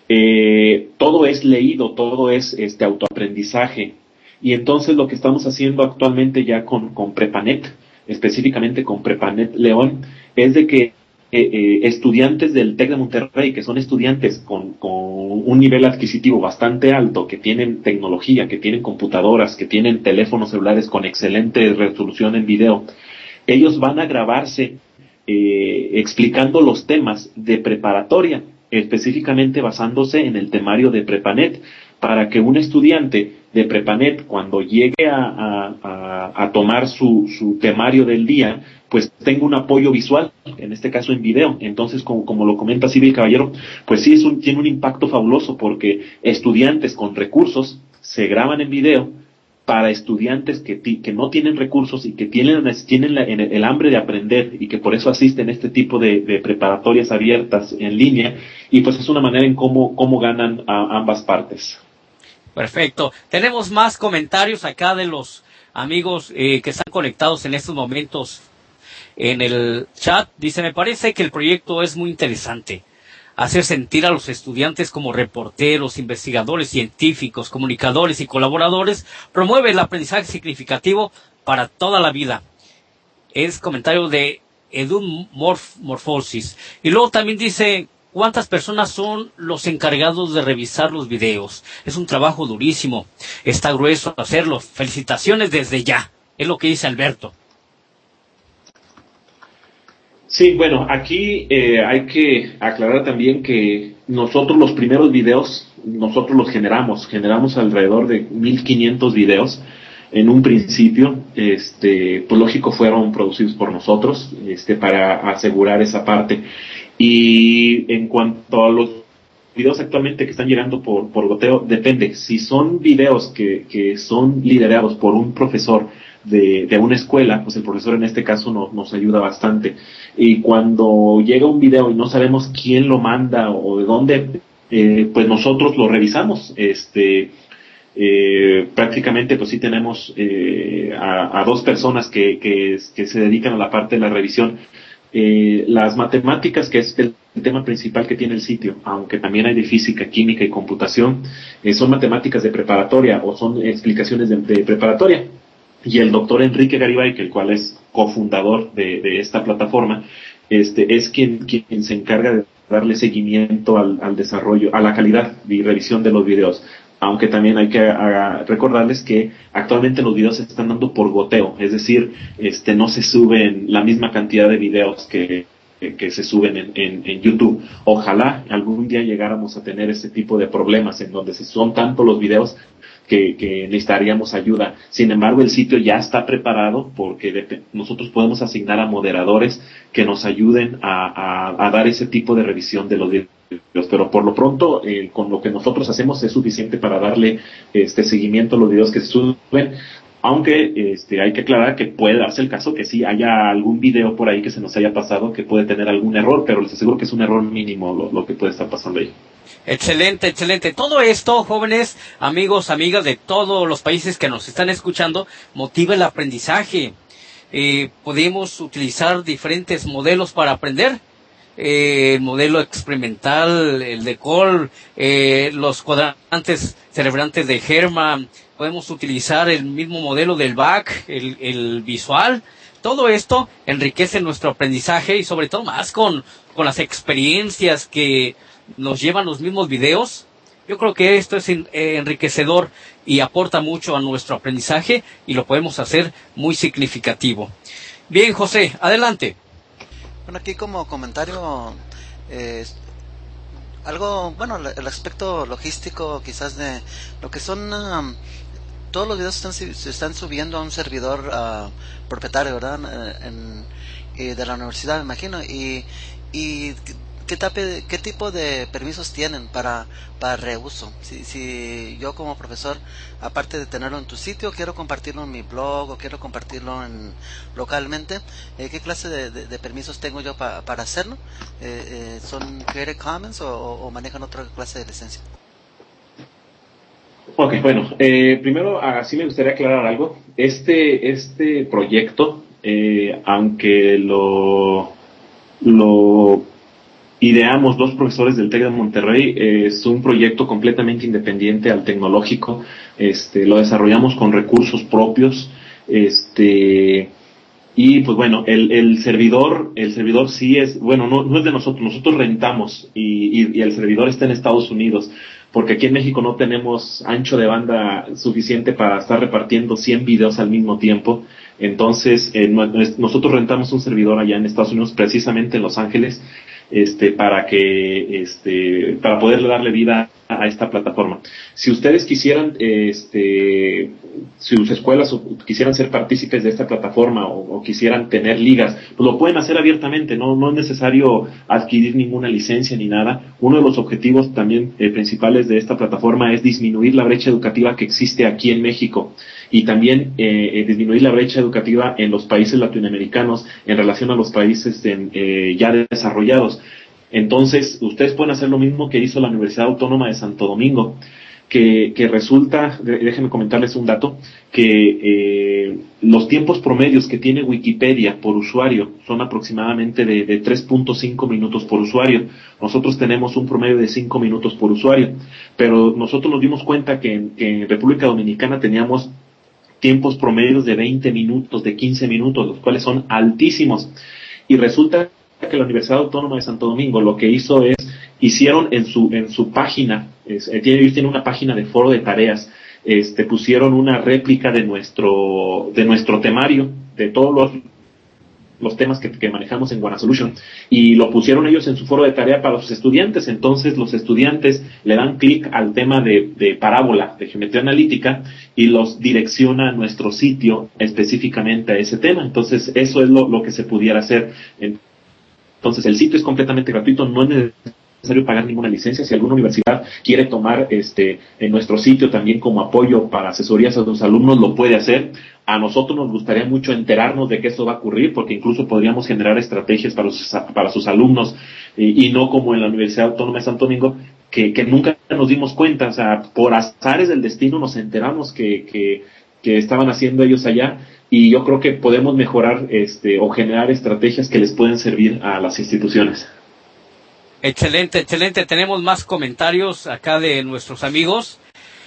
Todo es leído, todo es autoaprendizaje. Y entonces lo que estamos haciendo actualmente ya con Prepanet, específicamente con Prepanet León, es de que estudiantes del TEC de Monterrey, que son estudiantes con un nivel adquisitivo bastante alto, que tienen tecnología, que tienen computadoras, que tienen teléfonos celulares con excelente resolución en video, ellos van a grabarse explicando los temas de preparatoria, específicamente basándose en el temario de Prepanet, para que un estudiante de Prepanet, cuando llegue a tomar su temario del día, pues tenga un apoyo visual, en este caso en video. Entonces, como lo comenta Civil Caballero, pues sí, tiene un impacto fabuloso, porque estudiantes con recursos se graban en video para estudiantes que no tienen recursos y que tienen el hambre de aprender y que por eso asisten a este tipo de preparatorias abiertas en línea, y pues es una manera en cómo ganan a ambas partes. Perfecto. Tenemos más comentarios acá de los amigos que están conectados en estos momentos en el chat. Dice, me parece que el proyecto es muy interesante. Hacer sentir a los estudiantes como reporteros, investigadores, científicos, comunicadores y colaboradores promueve el aprendizaje significativo para toda la vida. Es comentario de Edu Morphosis. Y luego también dice, ¿cuántas personas son los encargados de revisar los videos? Es un trabajo durísimo. Está grueso hacerlo. Felicitaciones desde ya. Es lo que dice Alberto. Sí, bueno, aquí hay que aclarar también que nosotros los primeros videos, nosotros los generamos alrededor de 1500 videos en un principio, pues lógico fueron producidos por nosotros, para asegurar esa parte. Y en cuanto a los videos actualmente que están llegando por goteo, depende. Si son videos que son liderados por un profesor de una escuela, pues el profesor en este caso nos ayuda bastante. Y cuando llega un video y no sabemos quién lo manda o de dónde, pues nosotros lo revisamos. Prácticamente pues sí tenemos a dos personas que se dedican a la parte de la revisión. Las matemáticas, que es el tema principal que tiene el sitio, aunque también hay de física, química y computación, son matemáticas de preparatoria o son explicaciones de preparatoria. Y el doctor Enrique Garibay, que el cual es cofundador de esta plataforma, es quien se encarga de darle seguimiento al desarrollo, a la calidad y revisión de los videos. Aunque también hay que recordarles que actualmente los videos se están dando por goteo, es decir, no se suben la misma cantidad de videos que se suben en YouTube. Ojalá algún día llegáramos a tener ese tipo de problemas en donde son tantos los videos que necesitaríamos ayuda. Sin embargo, el sitio ya está preparado porque nosotros podemos asignar a moderadores que nos ayuden a dar ese tipo de revisión de los videos. Pero por lo pronto, con lo que nosotros hacemos es suficiente para darle seguimiento a los videos que se suben. Aunque hay que aclarar que puede darse el caso que sí haya algún video por ahí que se nos haya pasado que puede tener algún error, pero les aseguro que es un error mínimo lo que puede estar pasando ahí. Excelente, excelente. Todo esto, jóvenes, amigos, amigas de todos los países que nos están escuchando, motiva el aprendizaje. Podemos utilizar diferentes modelos para aprender. El modelo experimental, el de Cole, los cuadrantes cerebrantes de Herman. Podemos utilizar el mismo modelo del BAC, el visual. Todo esto enriquece nuestro aprendizaje y sobre todo más con las experiencias que nos llevan los mismos videos. Yo creo que esto es enriquecedor y aporta mucho a nuestro aprendizaje y lo podemos hacer muy significativo. Bien, José, adelante. Bueno, aquí como comentario, algo, bueno, el aspecto logístico quizás de lo que son, todos los videos se están subiendo a un servidor propietario, ¿verdad? De la universidad, me imagino, y ¿qué tipo de permisos tienen para reuso? Si yo como profesor, aparte de tenerlo en tu sitio, quiero compartirlo en mi blog o quiero compartirlo localmente, ¿qué clase de permisos tengo yo para hacerlo? ¿Son Creative Commons o manejan otra clase de licencia? Ok, bueno, primero sí me gustaría aclarar algo. Este proyecto, aunque lo ideamos dos profesores del TEC de Monterrey, es un proyecto completamente independiente al tecnológico. Lo desarrollamos con recursos propios. Y pues bueno, el servidor sí es, bueno, no es de nosotros rentamos y el servidor está en Estados Unidos, porque aquí en México no tenemos ancho de banda suficiente para estar repartiendo 100 videos al mismo tiempo. Entonces, nosotros rentamos un servidor allá en Estados Unidos, precisamente en Los Ángeles, para poder darle vida a esta plataforma. Si ustedes quisieran, si sus escuelas quisieran ser partícipes de esta plataforma o quisieran tener ligas, pues lo pueden hacer abiertamente, no es necesario adquirir ninguna licencia ni nada. Uno de los objetivos también principales de esta plataforma es disminuir la brecha educativa que existe aquí en México y también disminuir la brecha educativa en los países latinoamericanos en relación a los países ya desarrollados. Entonces, ustedes pueden hacer lo mismo que hizo la Universidad Autónoma de Santo Domingo, que resulta, déjenme comentarles un dato, que los tiempos promedios que tiene Wikipedia por usuario son aproximadamente de 3.5 minutos por usuario. Nosotros tenemos un promedio de 5 minutos por usuario, pero nosotros nos dimos cuenta que en República Dominicana teníamos tiempos promedios de 20 minutos, de 15 minutos, los cuales son altísimos. Y resulta que la Universidad Autónoma de Santo Domingo lo que hizo es, hicieron en su página, ellos tienen una página de foro de tareas, pusieron una réplica de nuestro temario, de todos los temas que manejamos en One Solution, y lo pusieron ellos en su foro de tarea para los estudiantes. Entonces los estudiantes le dan clic al tema de parábola, de geometría analítica, y los direcciona a nuestro sitio específicamente a ese tema. Entonces eso es lo que se pudiera hacer. Entonces el sitio es completamente gratuito, no es necesario pagar ninguna licencia. Si alguna universidad quiere tomar en nuestro sitio también como apoyo para asesorías a sus alumnos, lo puede hacer. A nosotros nos gustaría mucho enterarnos de que eso va a ocurrir, porque incluso podríamos generar estrategias para sus alumnos, y no como en la Universidad Autónoma de Santo Domingo, que nunca nos dimos cuenta. O sea, por azares del destino nos enteramos que estaban haciendo ellos allá, y yo creo que podemos mejorar o generar estrategias que les pueden servir a las instituciones. Excelente, excelente. Tenemos más comentarios acá de nuestros amigos.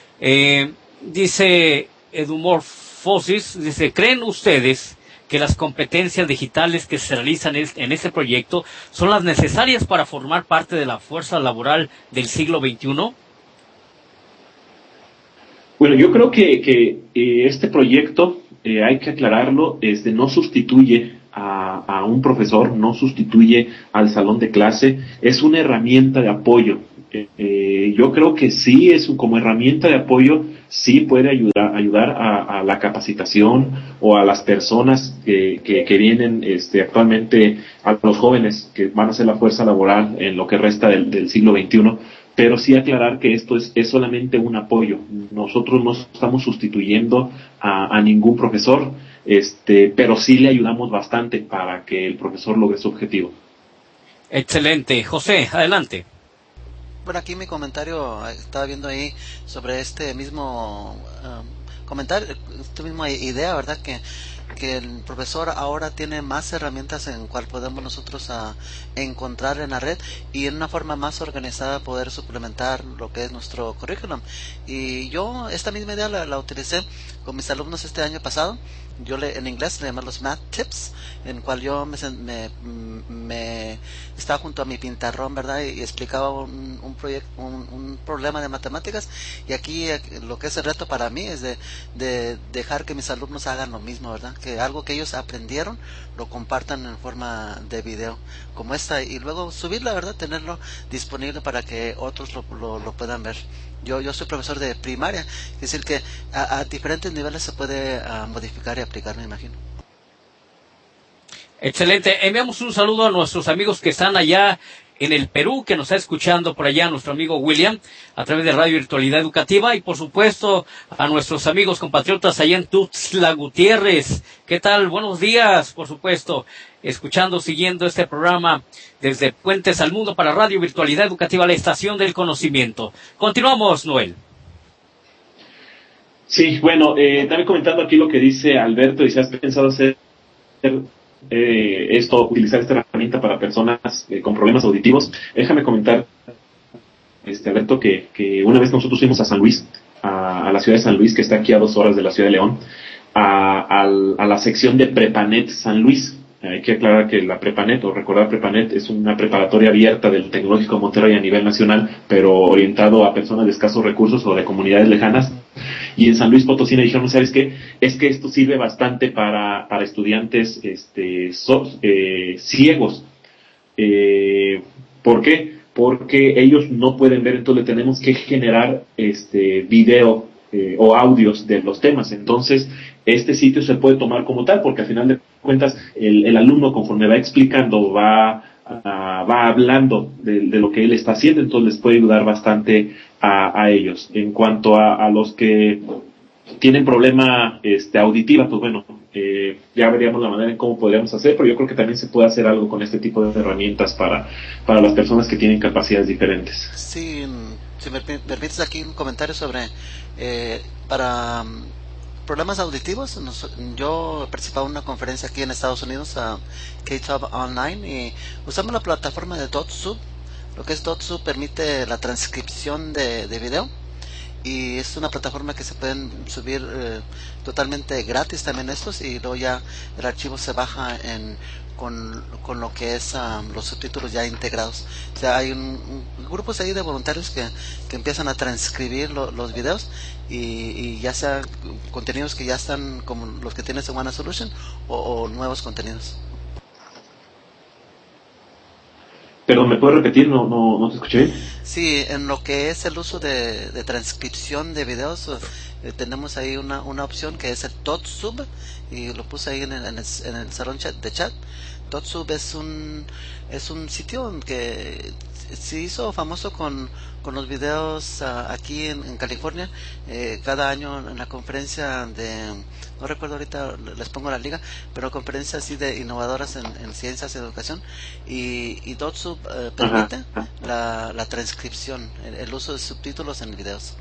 Dice Edumorfosis, dice, ¿creen ustedes que las competencias digitales que se realizan en este proyecto son las necesarias para formar parte de la fuerza laboral del siglo XXI? Bueno, yo creo que este proyecto, hay que aclararlo, no sustituye a un profesor, no sustituye al salón de clase, es una herramienta de apoyo. Yo creo que sí, como herramienta de apoyo, sí puede ayudar a la capacitación, o a las personas que vienen actualmente, a los jóvenes que van a ser la fuerza laboral en lo que resta del siglo XXI. Pero sí aclarar que esto es solamente un apoyo. Nosotros no estamos sustituyendo a ningún profesor, pero sí le ayudamos bastante para que el profesor logre su objetivo. Excelente. José, adelante. Bueno, aquí mi comentario, estaba viendo ahí sobre este mismo comentario, esta misma idea, ¿verdad? Que el profesor ahora tiene más herramientas en cual podemos nosotros encontrar en la red, y en una forma más organizada poder suplementar lo que es nuestro currículum. Y yo esta misma idea la utilicé con mis alumnos este año pasado. Yo en inglés le llamé los Math Tips, en cual yo me estaba junto a mi pintarrón, ¿verdad? Y explicaba un proyecto, un problema de matemáticas. Y aquí lo que es el reto para mí es de dejar que mis alumnos hagan lo mismo, ¿verdad? Que algo que ellos aprendieron lo compartan en forma de video como esta, y luego subirla, ¿verdad? Tenerlo disponible para que otros lo puedan ver. Yo soy profesor de primaria, es decir que a diferentes niveles se puede modificar y aplicar, me imagino. Excelente. Enviamos un saludo a nuestros amigos que están allá en el Perú, que nos está escuchando por allá, nuestro amigo William, a través de Radio Virtualidad Educativa, y por supuesto a nuestros amigos compatriotas allá en Tuxtla Gutiérrez. ¿Qué tal? Buenos días, por supuesto, siguiendo este programa desde Puentes al Mundo para Radio Virtualidad Educativa, la estación del conocimiento. Continuamos, Noel. Sí, bueno, también comentando aquí lo que dice Alberto, y si has pensado hacer utilizar esta herramienta para personas con problemas auditivos. Déjame comentar, Alberto, que una vez nosotros fuimos a San Luis, a la ciudad de San Luis, que está aquí a 2 horas de la ciudad de León, a la sección de Prepanet San Luis. Hay que aclarar que la Prepanet, o recordar, Prepanet es una preparatoria abierta del Tecnológico de Monterrey a nivel nacional, pero orientado a personas de escasos recursos o de comunidades lejanas. Y en San Luis Potosí me dijeron, ¿sabes qué? Es que esto sirve bastante para estudiantes ciegos. ¿Por qué? Porque ellos no pueden ver, entonces le tenemos que generar video o audios de los temas. Entonces, este sitio se puede tomar como tal, porque al final de cuentas el alumno, conforme va explicando, va hablando de lo que él está haciendo, entonces les puede ayudar bastante a ellos. En cuanto a los que tienen problema auditiva, pues bueno, ya veríamos la manera en cómo podríamos hacer, pero yo creo que también se puede hacer algo con este tipo de herramientas para las personas que tienen capacidades diferentes. Sí, si me permites aquí un comentario sobre para problemas auditivos. Yo he participado en una conferencia aquí en Estados Unidos, K-Tube Online, y usamos la plataforma de Dotsu. Lo que es Dotsu permite la transcripción de video, y es una plataforma que se pueden subir totalmente gratis también estos, y luego ya el archivo se baja con lo que es los subtítulos ya integrados. O sea, hay grupos ahí de voluntarios que empiezan a transcribir los videos, y ya sea contenidos que ya están como los que tienes en One Solution, o nuevos contenidos. Perdón, ¿me puedes repetir? No te escuché bien. Sí, en lo que es el uso de transcripción de videos, tenemos ahí una opción que es el TotSub, y lo puse ahí en el salón de chat. TotSub es un sitio que se hizo famoso con los videos aquí en California. Cada año en la conferencia no recuerdo ahorita, les pongo la liga, pero conferencias así de innovadoras en ciencias y educación, y TotSub permite la transcripción, el uso de subtítulos en videos.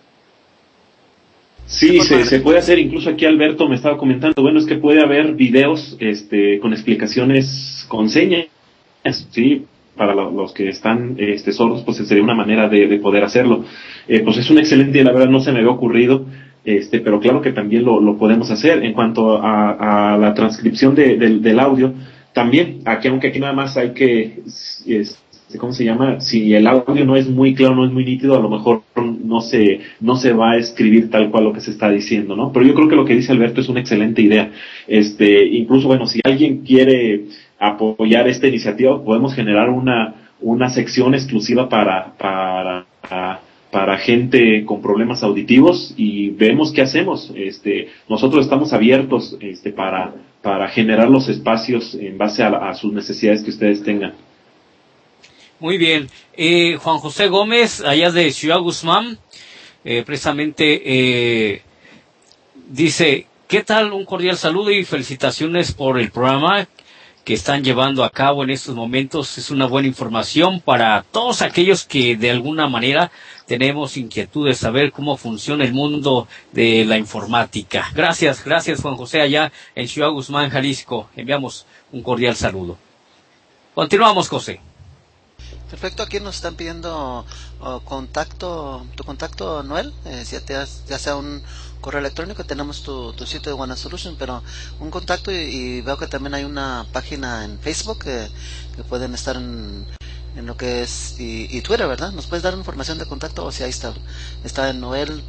Sí, se puede hacer. Incluso aquí Alberto me estaba comentando, bueno, es que puede haber videos con explicaciones con señas, sí, para los que están sordos, pues sería una manera de poder hacerlo. Pues es una excelente, la verdad no se me había ocurrido, pero claro que también lo podemos hacer. En cuanto a la transcripción del audio, también, aunque aquí nada más hay que, ¿cómo se llama? Si el audio no es muy claro, no es muy nítido, a lo mejor no se va a escribir tal cual lo que se está diciendo, ¿no? Pero yo creo que lo que dice Alberto es una excelente idea. Incluso, bueno, si alguien quiere apoyar esta iniciativa, podemos generar una sección exclusiva para gente con problemas auditivos, y vemos qué hacemos. Nosotros estamos abiertos para generar los espacios en base a sus necesidades que ustedes tengan. Muy bien. Juan José Gómez, allá de Ciudad Guzmán, precisamente dice, ¿qué tal? Un cordial saludo y felicitaciones por el programa que están llevando a cabo en estos momentos. Es una buena información para todos aquellos que de alguna manera tenemos inquietud de saber cómo funciona el mundo de la informática. Gracias Juan José, allá en Ciudad Guzmán, Jalisco. Enviamos un cordial saludo. Continuamos, José. Perfecto, aquí nos están pidiendo tu contacto, Noel, ya sea un correo electrónico. Tenemos tu sitio de Wanna Solution, pero un contacto, y veo que también hay una página en Facebook que pueden estar en lo que es, y Twitter, ¿verdad? ¿Nos puedes dar información de contacto? O si ahí está en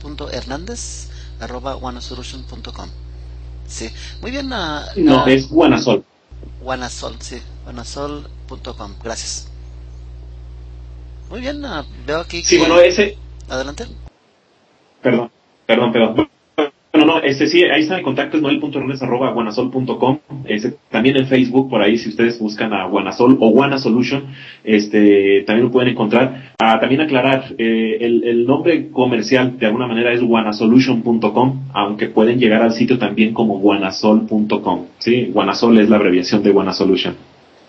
noel.hernandez@wannasolution.com. Sí, muy bien. No, es Wanasol. Wanasol, sí, wanasol.com. Gracias. Muy bien, veo aquí que... Sí, bueno, ese... Adelante. Perdón. Bueno, no, sí, ahí está el contacto, es noel.hernandez@wanasol.com. También en Facebook, por ahí, si ustedes buscan a Wanasol o Wanna Solution, también lo pueden encontrar. También aclarar, el nombre comercial de alguna manera es wannasolution.com, aunque pueden llegar al sitio también como wannasol.com, ¿sí? Wanasol es la abreviación de Wanna Solution.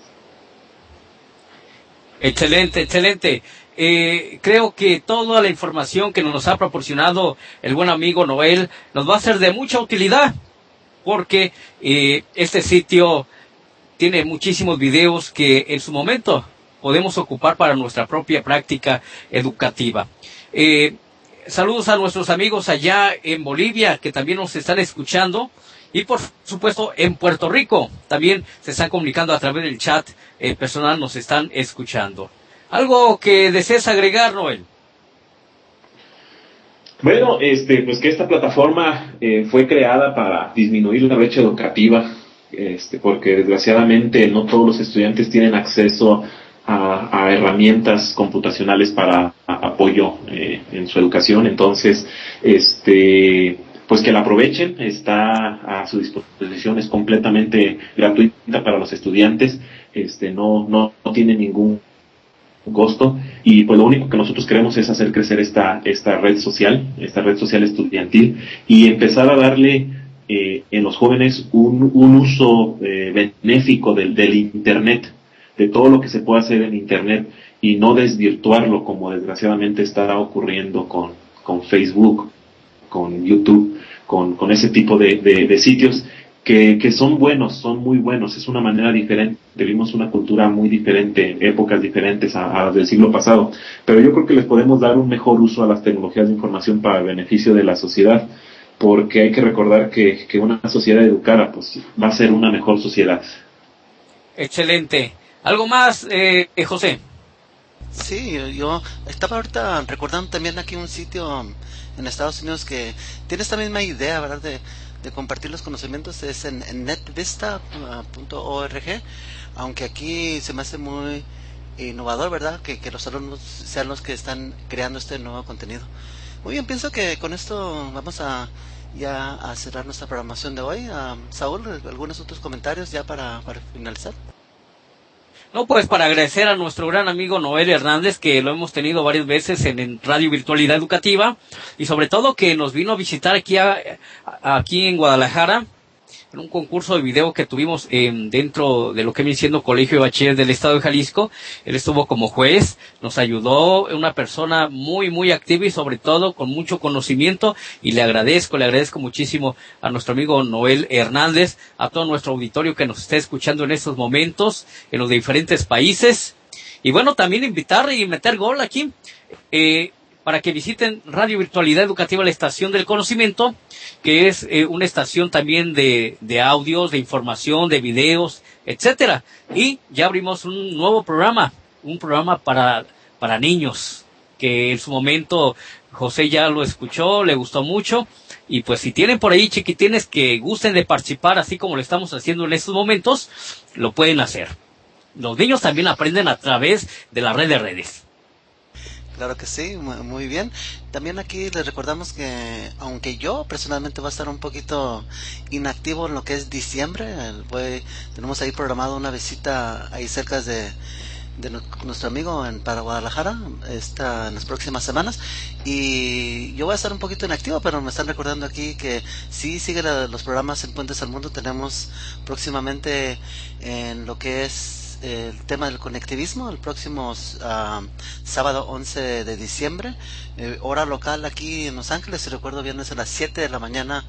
Excelente. Creo que toda la información que nos ha proporcionado el buen amigo Noel nos va a ser de mucha utilidad, porque este sitio tiene muchísimos videos que en su momento podemos ocupar para nuestra propia práctica educativa. Saludos a nuestros amigos allá en Bolivia, que también nos están escuchando, y por supuesto en Puerto Rico también se están comunicando a través del chat personal, nos están escuchando. ¿Algo que desees agregar, Noel? Bueno, pues que esta plataforma fue creada para disminuir la brecha educativa, porque desgraciadamente no todos los estudiantes tienen acceso a herramientas computacionales para apoyo en su educación. Entonces, pues que la aprovechen, está a su disposición, es completamente gratuita para los estudiantes, no tiene ningún costo, y pues lo único que nosotros queremos es hacer crecer esta red social estudiantil, y empezar a darle en los jóvenes un uso benéfico del Internet, de todo lo que se puede hacer en Internet, y no desvirtuarlo como desgraciadamente está ocurriendo con Facebook, con YouTube, con ese tipo de sitios que son buenos, son muy buenos. Es una manera diferente, vivimos una cultura muy diferente, épocas diferentes a las del siglo pasado, pero yo creo que les podemos dar un mejor uso a las tecnologías de información para el beneficio de la sociedad, porque hay que recordar que una sociedad educada pues va a ser una mejor sociedad. Excelente. ¿Algo más, José? Sí, yo estaba ahorita recordando también aquí un sitio en Estados Unidos que tiene esta misma idea, ¿verdad?, de compartir los conocimientos. Es en netvista.org, aunque aquí se me hace muy innovador, ¿verdad? Que los alumnos sean los que están creando este nuevo contenido. Muy bien, pienso que con esto vamos ya a cerrar nuestra programación de hoy. Saúl, ¿algunos otros comentarios ya para finalizar? No, pues para agradecer a nuestro gran amigo Noel Hernández, que lo hemos tenido varias veces en Radio Virtualidad Educativa, y sobre todo que nos vino a visitar aquí en Guadalajara, en un concurso de video que tuvimos dentro de lo que viene siendo Colegio de Bachiller del Estado de Jalisco. Él estuvo como juez, nos ayudó, una persona muy, muy activa y sobre todo con mucho conocimiento, y le agradezco muchísimo a nuestro amigo Noel Hernández, a todo nuestro auditorio que nos está escuchando en estos momentos, en los diferentes países. Y bueno, también invitar y meter gol aquí, para que visiten Radio Virtualidad Educativa, la estación del conocimiento, que es una estación también de audios, de información, de videos, etcétera. Y ya abrimos un nuevo programa, un programa para niños, que en su momento José ya lo escuchó, le gustó mucho, y pues si tienen por ahí chiquitines que gusten de participar, así como lo estamos haciendo en estos momentos, lo pueden hacer. Los niños también aprenden a través de la red de redes. Claro que sí, muy bien. También aquí les recordamos que, aunque yo personalmente voy a estar un poquito inactivo en lo que es diciembre, tenemos ahí programado una visita ahí cerca de nuestro amigo para Guadalajara en las próximas semanas, y yo voy a estar un poquito inactivo, pero me están recordando aquí que sí sigue los programas en Puentes al Mundo. Tenemos próximamente en lo que es el tema del conectivismo el próximo sábado 11 de diciembre, hora local aquí en Los Ángeles, si recuerdo bien es a las 7 de la mañana,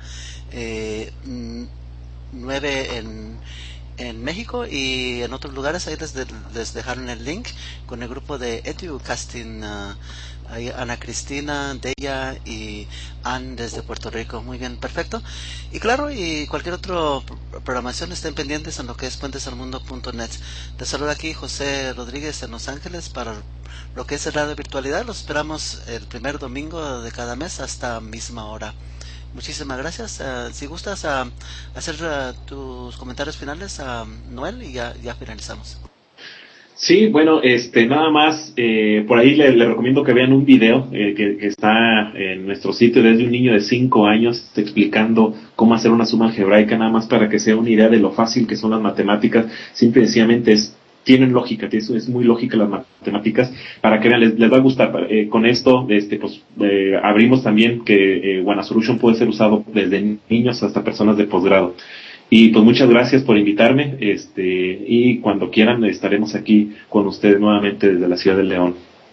9 en México, y en otros lugares ahí les dejaron el link con el grupo de Educasting, ahí Ana Cristina, Deya y Ann desde Puerto Rico. Muy bien, perfecto. Y claro, y cualquier otra programación estén pendientes en lo que es puentesalmundo.net. Les saluda aquí José Rodríguez en Los Ángeles para lo que es el Radio Virtualidad. Los esperamos el primer domingo de cada mes hasta misma hora. Muchísimas gracias. Si gustas hacer tus comentarios finales, Noel, y ya finalizamos. Sí, bueno, nada más, por ahí le recomiendo que vean un video que está en nuestro sitio desde un niño de 5 años explicando cómo hacer una suma algebraica, nada más para que sea una idea de lo fácil que son las matemáticas. Simple y sencillamente tienen lógica, es muy lógica las matemáticas, para que vean, les va a gustar. Con esto, abrimos también que Wana Solution puede ser usado desde niños hasta personas de posgrado. Y pues muchas gracias por invitarme, y cuando quieran estaremos aquí con ustedes nuevamente desde la ciudad de León.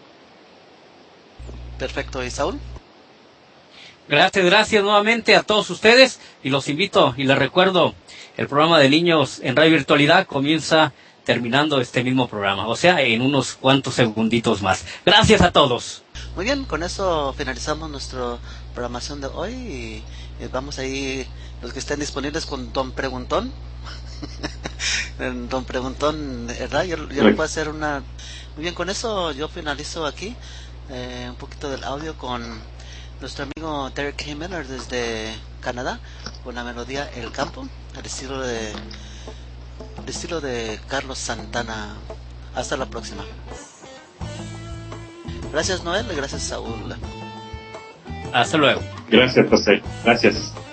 Perfecto, ¿y Saúl? Gracias nuevamente a todos ustedes, y los invito y les recuerdo, el programa de niños en Radio Virtualidad comienza terminando este mismo programa, o sea, en unos cuantos segunditos más. Gracias a todos. Muy bien, con eso finalizamos nuestra programación de hoy, y vamos ahí, los que estén disponibles, con Don Preguntón. Don Preguntón, ¿verdad? Yo le puedo hacer una... Muy bien, con eso yo finalizo aquí un poquito del audio con nuestro amigo Derek K. Miller desde Canadá, con la melodía El Campo, al estilo de Carlos Santana. Hasta la próxima. Gracias, Noel, y gracias, Saúl. Hasta luego. Gracias, José. Gracias.